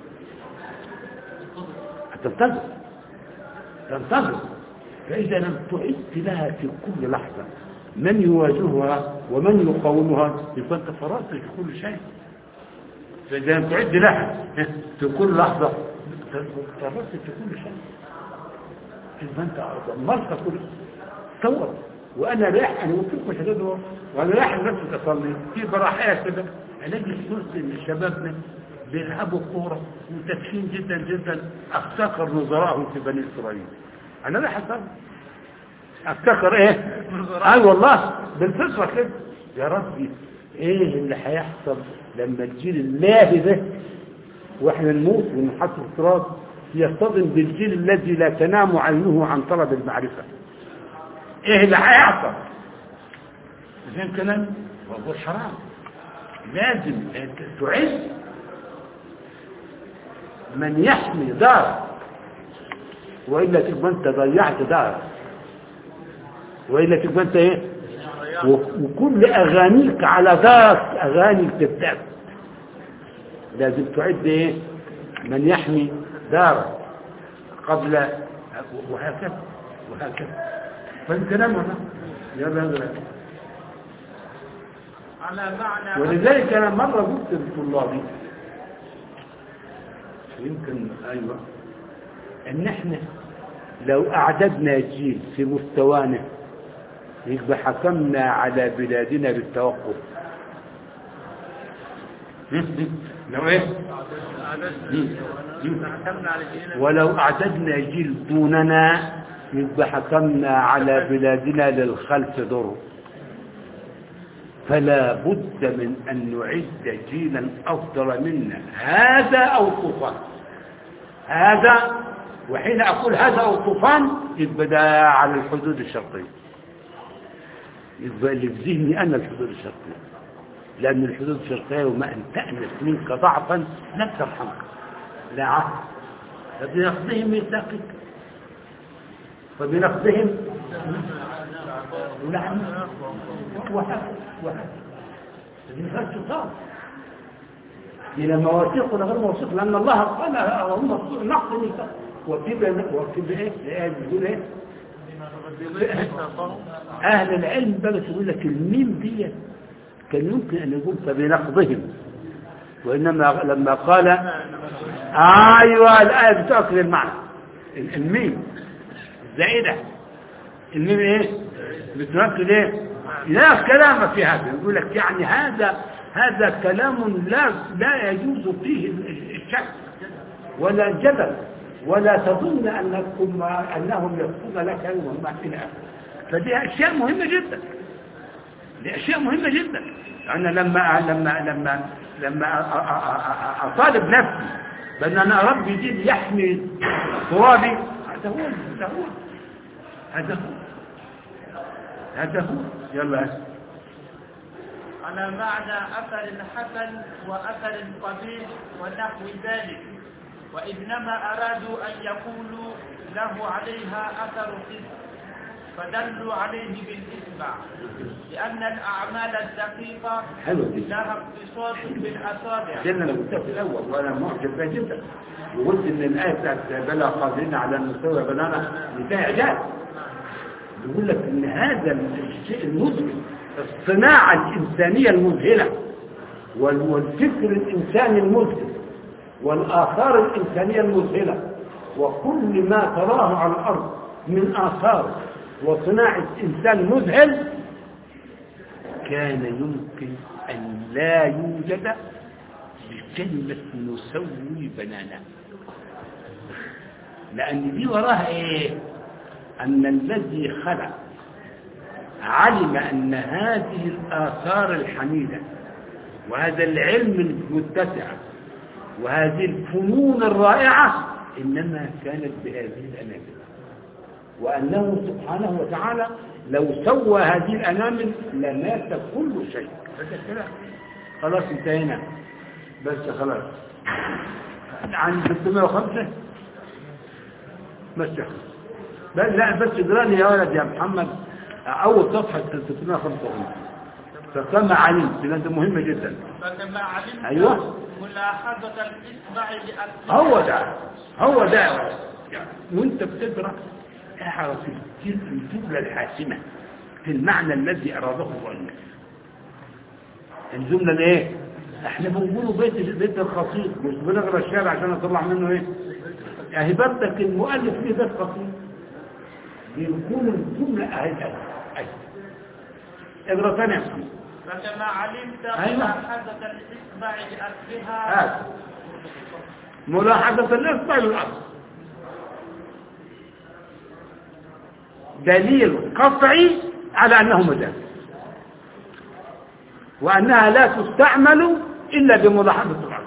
هتنتظر تنتظر. فإذا لم تعد لها في كل لحظة من يواجهها ومن يقاومها يبقى أنت فرطت في كل شيء. فإذا لم تعد لها في كل لحظة فرطت في كل شيء يبقى أنت دمرت كل تصور. وأنا رايح أنا قلت لكم شباب وأنا رايح الناس تصلي في براحية كده ألاقي جزء من شبابنا بيلعبوا كورة وتدخين جدا جدا. أفتكر نظراءهم في بني إسرائيل. أنا رايح أصلي أفتكر إيه؟ أي والله بالفطرة كده. يا ربي إيه اللي هيحصل لما الجيل اللاهي ده وإحنا نموت ونحط في التراب يصطدم بالجيل الذي لا تنام عينه عن طلب المعرفة؟ إيه اللي هيحصل؟ زين كلام وهو حرام. لازم تعز من يحمي دارك وإلا تبقى أنت ضيعت دارك، وإلا تبقى أنت إيه؟ وكل أغانيك على دارك أغاني تبتعد. لازم تعد إيه؟ من يحمي دارك قبل وهكذا وهكذا. فالكلام هنا يلا يلا. على معنى ولذلك أنا مرة قلت لطلابي يمكن أيوة إن إحنا لو أعددنا جيل في مستوانا يبقى حكمنا على بلادنا بالتوقف. لو إيه؟ ولو أعددنا جيل دوننا يبقى حكمنا على بلادنا للخلف ضر. فلا بد من أن نعد جيلا أفضل منا هذا أو طوفان. هذا وحين أقول هذا أو طوفان يبقى ده على الحدود الشرقية، يبقى اللي في ذهني أنا الحدود الشرقية، لأن الحدود الشرقية وما أن تأنس منك ضعفا لم ترحمك لا عهد فبنقضهم ميثاقك. فبنقضهم ولعنوا وحكوا وحكوا دي فيها سلطان دي لما موثيق ولا غير موثيق لأن الله قال هم نقض الميثاق وكتب وكتب ايه؟ الايه بتقول ايه؟ اهل العلم بقى تقول لك الميم دي كان يمكن ان يقول فبنقضهم وانما لما قال ايوه الايه بتاكل المعنى الميم زائده الميم ايه؟ بتنكد ايه؟ لا كلام في هذا يقول لك يعني هذا هذا كلام لا لا يجوز فيه الشك ولا الجدل ولا تظن أنكم أنهم يكون لك يوم إلى آخره فدي أشياء مهمة جدا دي أشياء مهمة جدا أنا لما لما لما لما أطالب نفسي بأن أنا ربي دين يحمي ترابي هذا هو هذا هو هذا هو هذا هو يلا على معنى أثر حسن وأثر قبيح ونحو ذلك وإنما أرادوا أن يقولوا له عليها أثر صدق فدلوا عليه بالإتباع لأن الأعمال الدقيقة لها اقتصاد بالأصابع. جنة لو قلت في الأول وأنا معجب بها جدا وقلت إن الآية بتاعت بلا قادرين على أن نسوي بنانا نتاع إعجاز يقول لك إن هذا الشيء المذهل الصناعة الإنسانية المذهلة والفكر الإنساني المذهل والآثار الإنسانية المذهلة وكل ما تراه على الأرض من آثار وصناعة إنسان مذهل كان يمكن أن لا يوجد بكلمة نسوي بنانا لأن دي وراها إيه؟ أن الذي خلق علم أن هذه الآثار الحميدة وهذا العلم المتسع وهذه الفنون الرائعة إنما كانت بهذه الأنامل وأنه سبحانه وتعالى لو سوى هذه الأنامل لمات كل شيء خلاص انتهينا بس خلاص عن ستمائة وخمسة بس بس لا بس اقرأني يا ولد يا محمد أول صفحة ستمائة وخمسة وخمسين فكما علمت لأنه مهمة جدا فكما علمت أيوة ملاحظة الإتباع لأسفل هو ده هو ده يعني وانت بتقرأ اعرف الجملة الحاسمة في المعنى الذي أراده المؤلف الجملة الايه احنا بنقوله بيت بيت الخطيب مش بنقرأ الشارع عشان نطلع منه ايه يعني بدك المؤلف ليه بيت خطيب بيكون الجملة اهي اهي اقرأ ثاني يا محمد فكما علمت أيوة. ملاحظة الإتباع لأسفلها هذا ملاحظة الإصبع للأصل دليل قطعي على أنه مجاز وأنها لا تستعمل إلا بملاحظة الأصل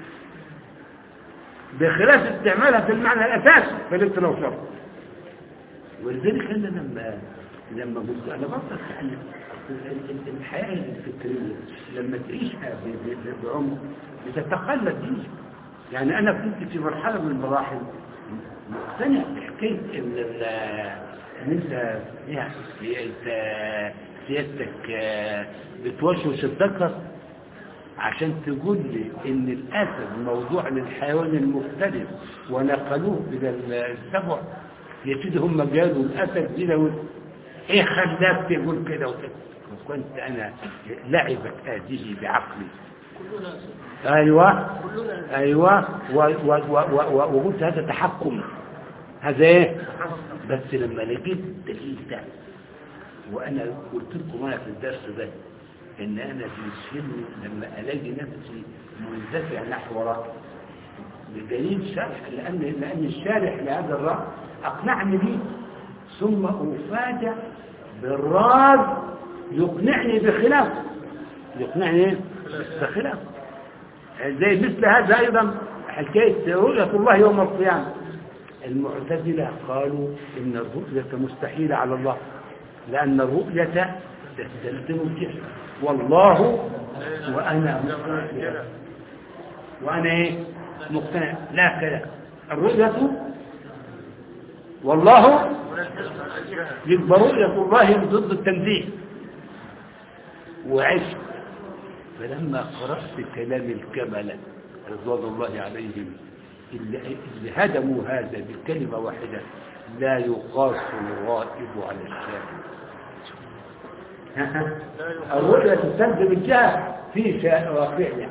بخلاف استعمالها في المعنى الأساسي في الاستثناء والشرط ولذلك أنا لما لما قلت أنا بطلت أن الحياة الفكرية لما تعيشها بعمق بتتقلد دي يعني أنا كنت في مرحلة من المراحل مقتنع بحكاية إن إن أنت يعني سيادتك بتوشوش الذكر عشان تقول لي إن الأسد موضوع للحيوان المختلف ونقلوه إلى السبع يا سيدي هم قالوا الأسد دي لو إيه خلاك تقول كده وكده وكنت أنا لعبت هذه بعقلي أيوة أيوة وقلت هذا تحكم هذا إيه بس لما لقيت دليل ده وأنا قلت لكم أنا في الدرس ده إن أنا بيسهلني لما ألاقي نفسي منتفع نحو رأي بدليل شرح لأن لأن الشارح لهذا الرأي أقنعني به ثم أفاجأ بالراز يقنعني بخلاف يقنعني بخلاف زي مثل هذا أيضا حكاية رؤية الله يوم القيامة المعتزلة قالوا إن الرؤية مستحيلة على الله لأن الرؤية تستلزم الجهل والله وأنا مقتنع وأنا إيه مقتنع لا كذا الرؤية والله يبقى رؤية الله ضد التنزيه. وعشت فلما قرأت كلام الكملة رضوان الله عليهم اللي, اللي هدموا هذا بكلمة واحدة: لا يقاس الغائب على الشاهد. الرؤية تستلزم الجهة في شيء واقعي،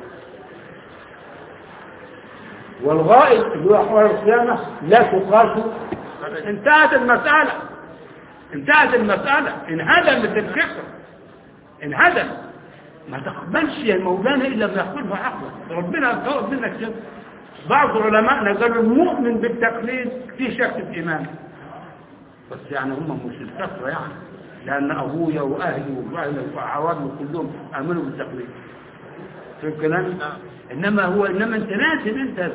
والغائب اللي هو أحوال القيامة لا تقاس. انتهت المسألة، انتهت المسألة، انهدمت الفكرة، انهدم. ما تقبلش يا مولانا إلا بيقبلها عقلا. ربنا طلب منك كده. بعض علمائنا قالوا المؤمن بالتقليد في شك في إيمانه، بس يعني هم مش الكثرة يعني، لأن أبويا وأهلي وأهلي وعوامي كلهم آمنوا بالتقليد في الكلام. إنما هو إنما أنت لازم أنت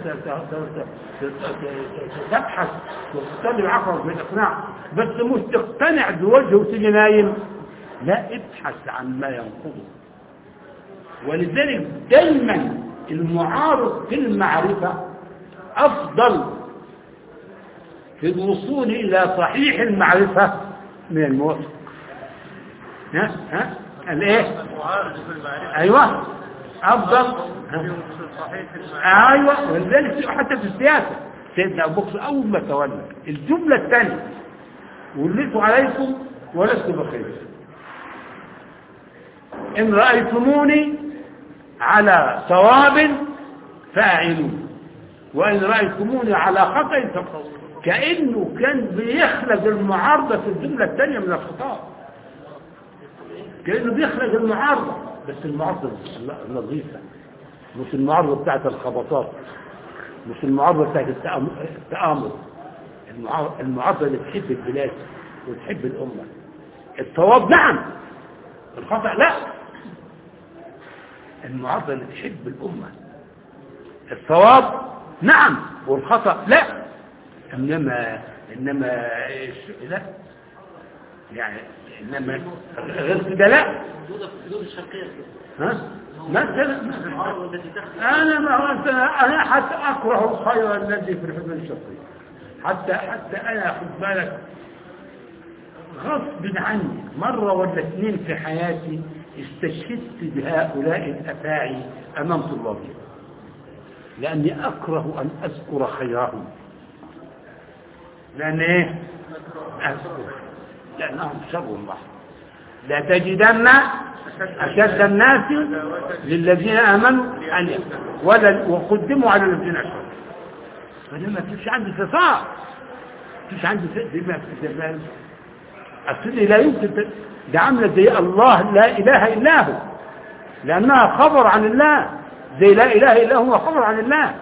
تبحث وتطلب عقلك بالإقناع، بس مش تقتنع بوجهه وتيجي نايم، لا، ابحث عن ما ينقضه. ولذلك دايما المعارض في المعرفة أفضل في الوصول إلى صحيح المعرفة من الموافق. ها ها الايه؟ المعارض في المعرفة ايوه افضل. صحيح المعرفة. ايوه، ولذلك حتى في السياسة سيدنا ابو بكر اول ما تولى الجملة الثانية: وليت عليكم ولست بخير، ان رأيتموني على صواب فاعلوا، وان رأيتموني على خطأ فقولوا. كأنه كان بيخلق المعارضة في الجملة الثانية من الخطاب، كأنه بيخلق المعارضة، بس المعارضة نظيفة، مش المعارضة بتاعت الخبطات، مش المعارضة بتاعت التآمر، المعارضة اللي تحب البلاد وتحب الأمة. الصواب نعم، الخطأ لا. المعارضة اللي تحب الأمة، الصواب نعم والخطأ لا. إنما إنما لا يعني، إنما غير كده لا. ها؟ مثلا أنا ما أنا حتى أكره الخير الذي في الحدود الشرقية، حتى حتى أنا خد بالك غصب عني مرة ولا اثنين في حياتي استشهدت بهؤلاء الأفاعي أمام طلابي، لأني أكره أن أذكر خيرهم. لأن إيه؟ أذكر لأنهم شر الله. لا تجدن أشد الناس للذين آمنوا أن ولا وقدموا على الذين أشركوا. فلما فيش عندي صفاء، فيش عندي صفاء بما أصلي لا يمكن. ده عاملة زي الله لا إله إلا هو، لأنها خبر عن الله، زي لا إله إلا هو خبر عن الله.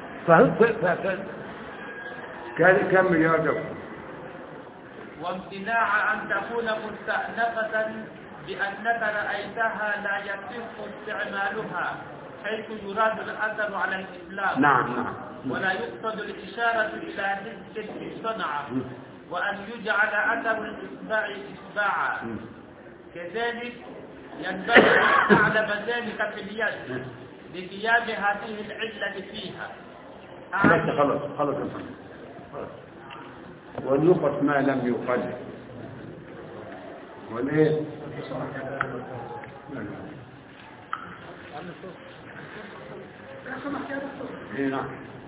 كم يا دكتور؟ وامتناع أن تكون مستأنفة بأنك رأيتها لا يصح استعمالها، حيث يراد الأثر على الإسلام. نعم نعم. ولا يقصد الإشارة إلى حس الصنعة، وأن يجعل أثر الإتباع إتباعا. كذلك ينبغي أن تعلم ذلك في اليد لقيام هذه العلة فيها. بس خلاص خلاص خلاص. ونقص ما لم يقل وليه ايه نعم.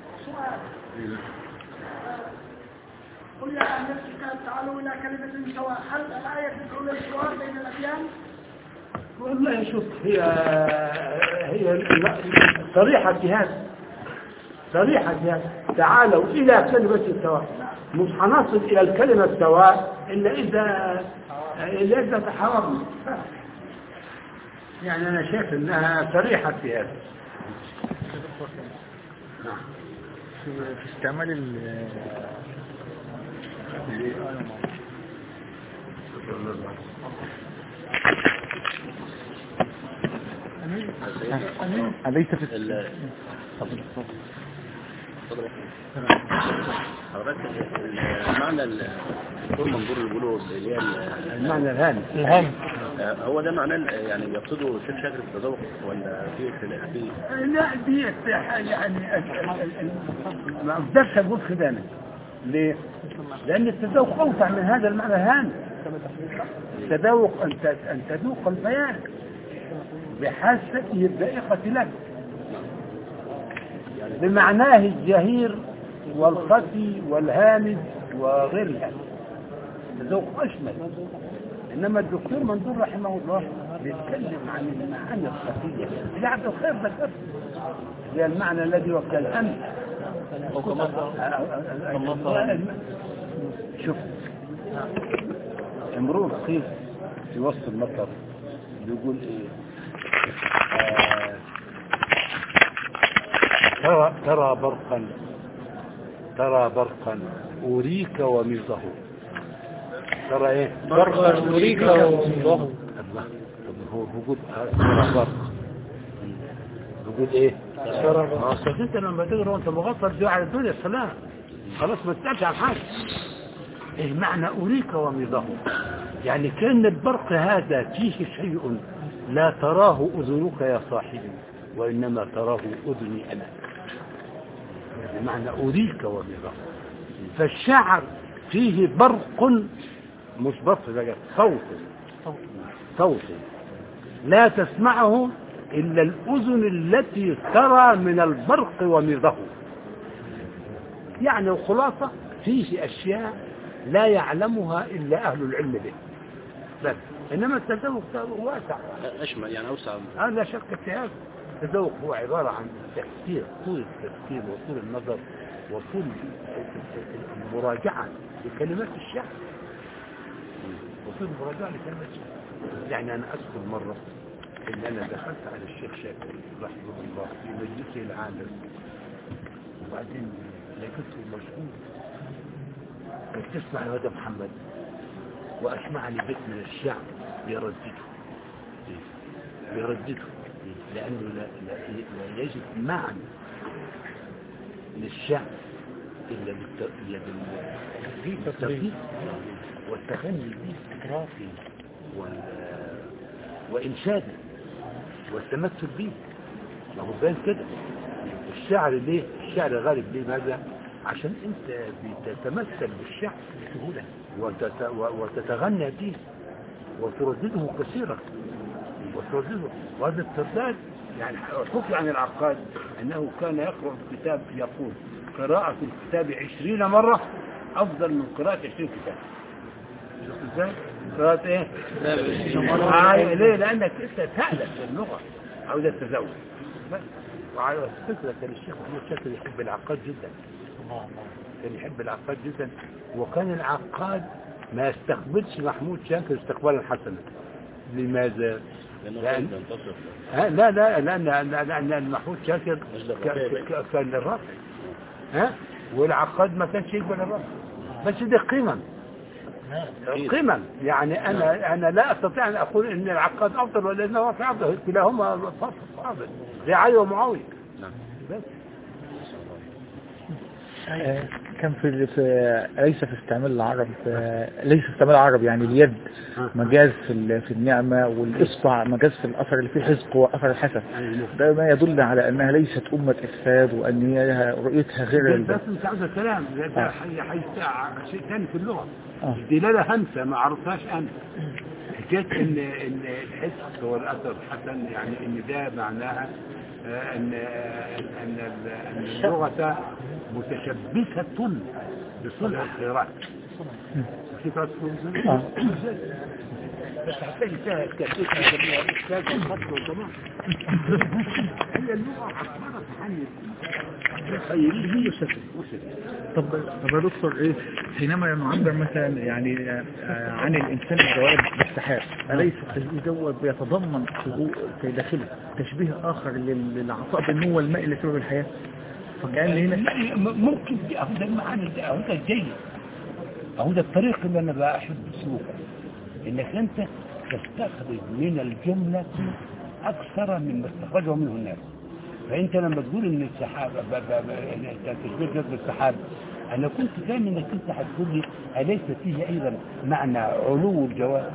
قل يا أهل الكتاب تعالوا إلى كلمة سواء. هل الآية تدعو للحوار بين الأديان؟ والله شوف، هي هي صريحة في هذا، صريحة في هذا. تعالوا إلى كلمة السواء، مش هنصل إلى الكلمة السواء إلا إذا إلا إذا تحاورنا. يعني أنا شايف إنها صريحة في هذا. نعم. في استعمال ال أليس في حضرتك المعنى الدكتور منظور اللي بيقولوا اللي هي المعنى الهام الهام هو ده معناه يعني يقصدوا شيخ شاكر التذوق ولا في اختلاف فيه؟ لا دي يعني ما اقدرش اقول كده انا. ليه؟ لأن التذوق أوسع من هذا المعنى الهام. التذوق أن أن تذوق البيان بحاسته الدقيقة لك بمعناه الجهير والخفي والهامز وغيرها. التذوق أشمل. إنما الدكتور منظور رحمه الله بيتكلم عن المعاني الخفية لعب الخير ذكر هي المعنى الذي وكل الأمس. شوف امرؤ القيس في وسط المطر بيقول ايه آه ترى ترى برقا ترى برقا أريك وميضه. ترى ايه برقا أريك وميضه. الله. هو بيقول ترى برق بيقول ايه ترى برق. اصل انت لما تقرا وانت مغفر جوا على الدنيا السلام خلاص ما تسالش عن حاجه. ايه معنى أريك وميضه؟ يعني كأن البرق هذا فيه شيء لا تراه أذنك يا صاحبي وإنما تراه أذني أنا. بمعنى أريك وميضه. فالشعر فيه برق مش برق ده صوت صوت لا تسمعه إلا الأذن التي ترى من البرق وميضه. يعني الخلاصة فيه أشياء لا يعلمها إلا أهل العلم به بس. إنما التذوق واسع أشمل يعني أوسع. آه لا شك في هذا. التذوق هو عبارة عن تفكير طول التفكير وطول النظر وطول المراجعة لكلمات الشعر وطول المراجعة لكلمات الشعر. يعني أنا أذكر مرة إن أنا دخلت على الشيخ شاكر رحمه الله في مجلسه العالم وبعدين لقيته مشغول. تسمع هذا محمد وأسمعني بيت من الشعر يردده يردده لأنه لا, لا, لا يجد معنى للشعر إلا بالترتيب والتغني باستقرافي وإنشاده والتمثل به. ما هو بين كده الشعر ليه؟ الشعر غالب ليه ماذا؟ عشان انت بتتمثل بالشعر بسهولة وتتغنى به وتردده كثيرا وتردده. وهذا الترداد يعني حكي عن العقاد انه كان يقرأ الكتاب يقول قراءة الكتاب عشرين مرة افضل من قراءة عشرين كتاب. ازاي؟ قراءة ايه؟ آه ليه؟ لانك انت تألف اللغة عاوز التزوج بس. وعلى فكرة كان الشيخ محمود شاكر يحب العقاد جدا. كان يحب العقاد جدا وكان العقاد ما يستقبلش محمود شاكر استقبالا حسنا. لماذا؟ لأن ها لا لا لأن لأن محمود شاكر كان للرفع ها والعقاد ما كانش يقبل الرفع بس دي قيمة قيمة. يعني أنا أنا لا أستطيع أن أقول إن العقاد أفضل ولا إنه رفع أفضل. كلاهما أفضل زي علي ومعاوية بس. كان في, في ليس في استعمال العرب ليس في استعمال العرب يعني اليد مجاز في في النعمة والإصبع مجاز في الأثر اللي فيه حزق وأثر الحسن. ده ما يدل على أنها ليست أمة إفساد وأن هي رؤيتها غير بس مش عاوز الكلام ده حي شيء ثاني في اللغة. الدلالة همسة ما عرفتهاش أنا. حكيت إن إن الحزق والأثر الحسن يعني إن ده معناها أن أن أن اللغة متشبثة بصنع الخيرات. الخيرات بس هتلاقي فيها كثير من الإشكال والخط والجماعة. هي اللغة عبارة عن خيرية وشكل. طب طب يا دكتور ايه حينما نعبر مثلا يعني عن الانسان الجواب بالسحاب أليس التشبيه دوت بيتضمن في داخله تشبيه آخر للعطاء بالنوى والماء اللي سبب الحياة؟ فكأن هنا ممكن دي أهو ده المعنى ده أهو ده الجيد أهو ده الطريق اللي أنا بقى أحب سلوكه إنك أنت تستخرج من الجملة أكثر مما استخرجه منه الناس. فأنت لما تقول إن السحاب تشبيه جذب السحاب أنا كنت فاهم إنك أنت هتقول لي أليس فيه أيضا معنى علو الجواب؟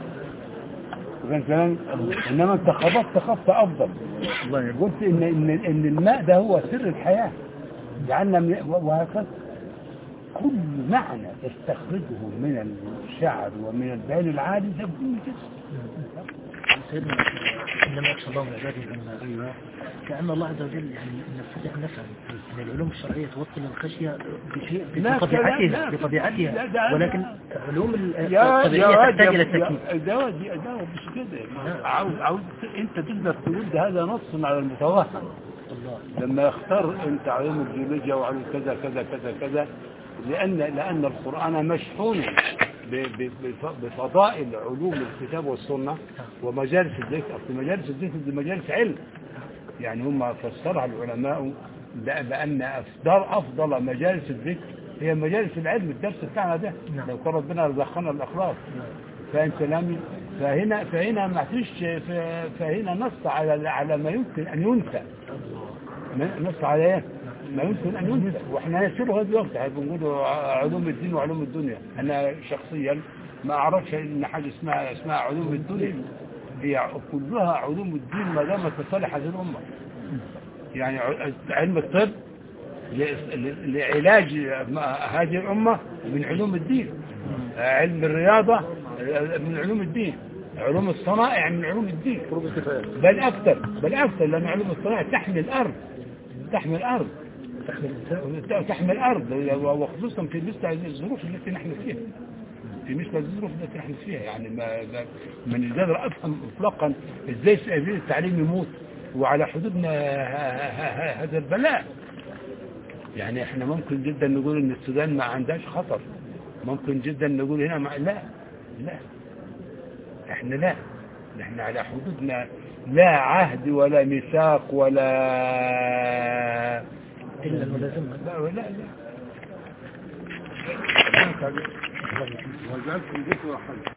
إنما أنت خبطت خبط أفضل. قلت إن إن إن الماء ده هو سر الحياة جعلنا وهكذا كل معنى تستخرجه من الشعر ومن البيان العالي ده بدون جسم. سيدنا إنما يخشى الله من عباده العلماء. كأن الله عز وجل يعني نستطيع أن نفهم أن العلوم الشرعية توصل الخشية بشيء بطبيعتها بطبيعتها ولكن علوم الطبيعية تحتاج إلى التكييف. ده دي ده مش كده. عاوز عاوز أنت تقدر تقول ده هذا نص على المتوهم. لما يختار أنت علوم الجيولوجيا وعلوم كذا كذا كذا كذا لأن لأن القرآن مشحون بفضائل علوم الكتاب والسنة ومجالس الذكر. في مجالس الذكر دي مجالس علم، يعني هم فسرها العلماء بأن أفضل أفضل مجالس الذكر هي مجالس العلم. الدرس بتاعنا ده لو كان ربنا رزقنا الأخلاق فاهم كلامي. فهنا فهنا ما فيش فهنا نص على على ما يمكن أن ينسى، نص على ايه ما يمكن ان ينسى. واحنا نسيبه هذا الوقت بنقول علوم الدين وعلوم الدنيا. انا شخصيا ما اعرفش ان حاجه اسمها اسمها علوم الدنيا، هي كلها علوم الدين ما دامت تصالح هذه الامه. يعني علم الطب لعلاج هذه الامه من علوم الدين، علم الرياضه من علوم الدين، علوم الصنائع من علوم الدين، بل اكثر بل اكثر لان علوم الصنائع تحمي الارض تحمي الارض تحمي الارض وخصوصا في مثل الظروف التي نحن فيها في مثل الظروف التي نحن فيها. يعني ما من قادر افهم اطلاقا ازاي التعليم يموت وعلى حدودنا هذا البلاء. يعني احنا ممكن جدا نقول ان السودان ما عندهاش خطر، ممكن جدا نقول هنا ما لا لا احنا لا احنا على حدودنا لا عهد ولا ميثاق ولا إلا الملازمة. لا ولا لا وجعلت في البيت وحل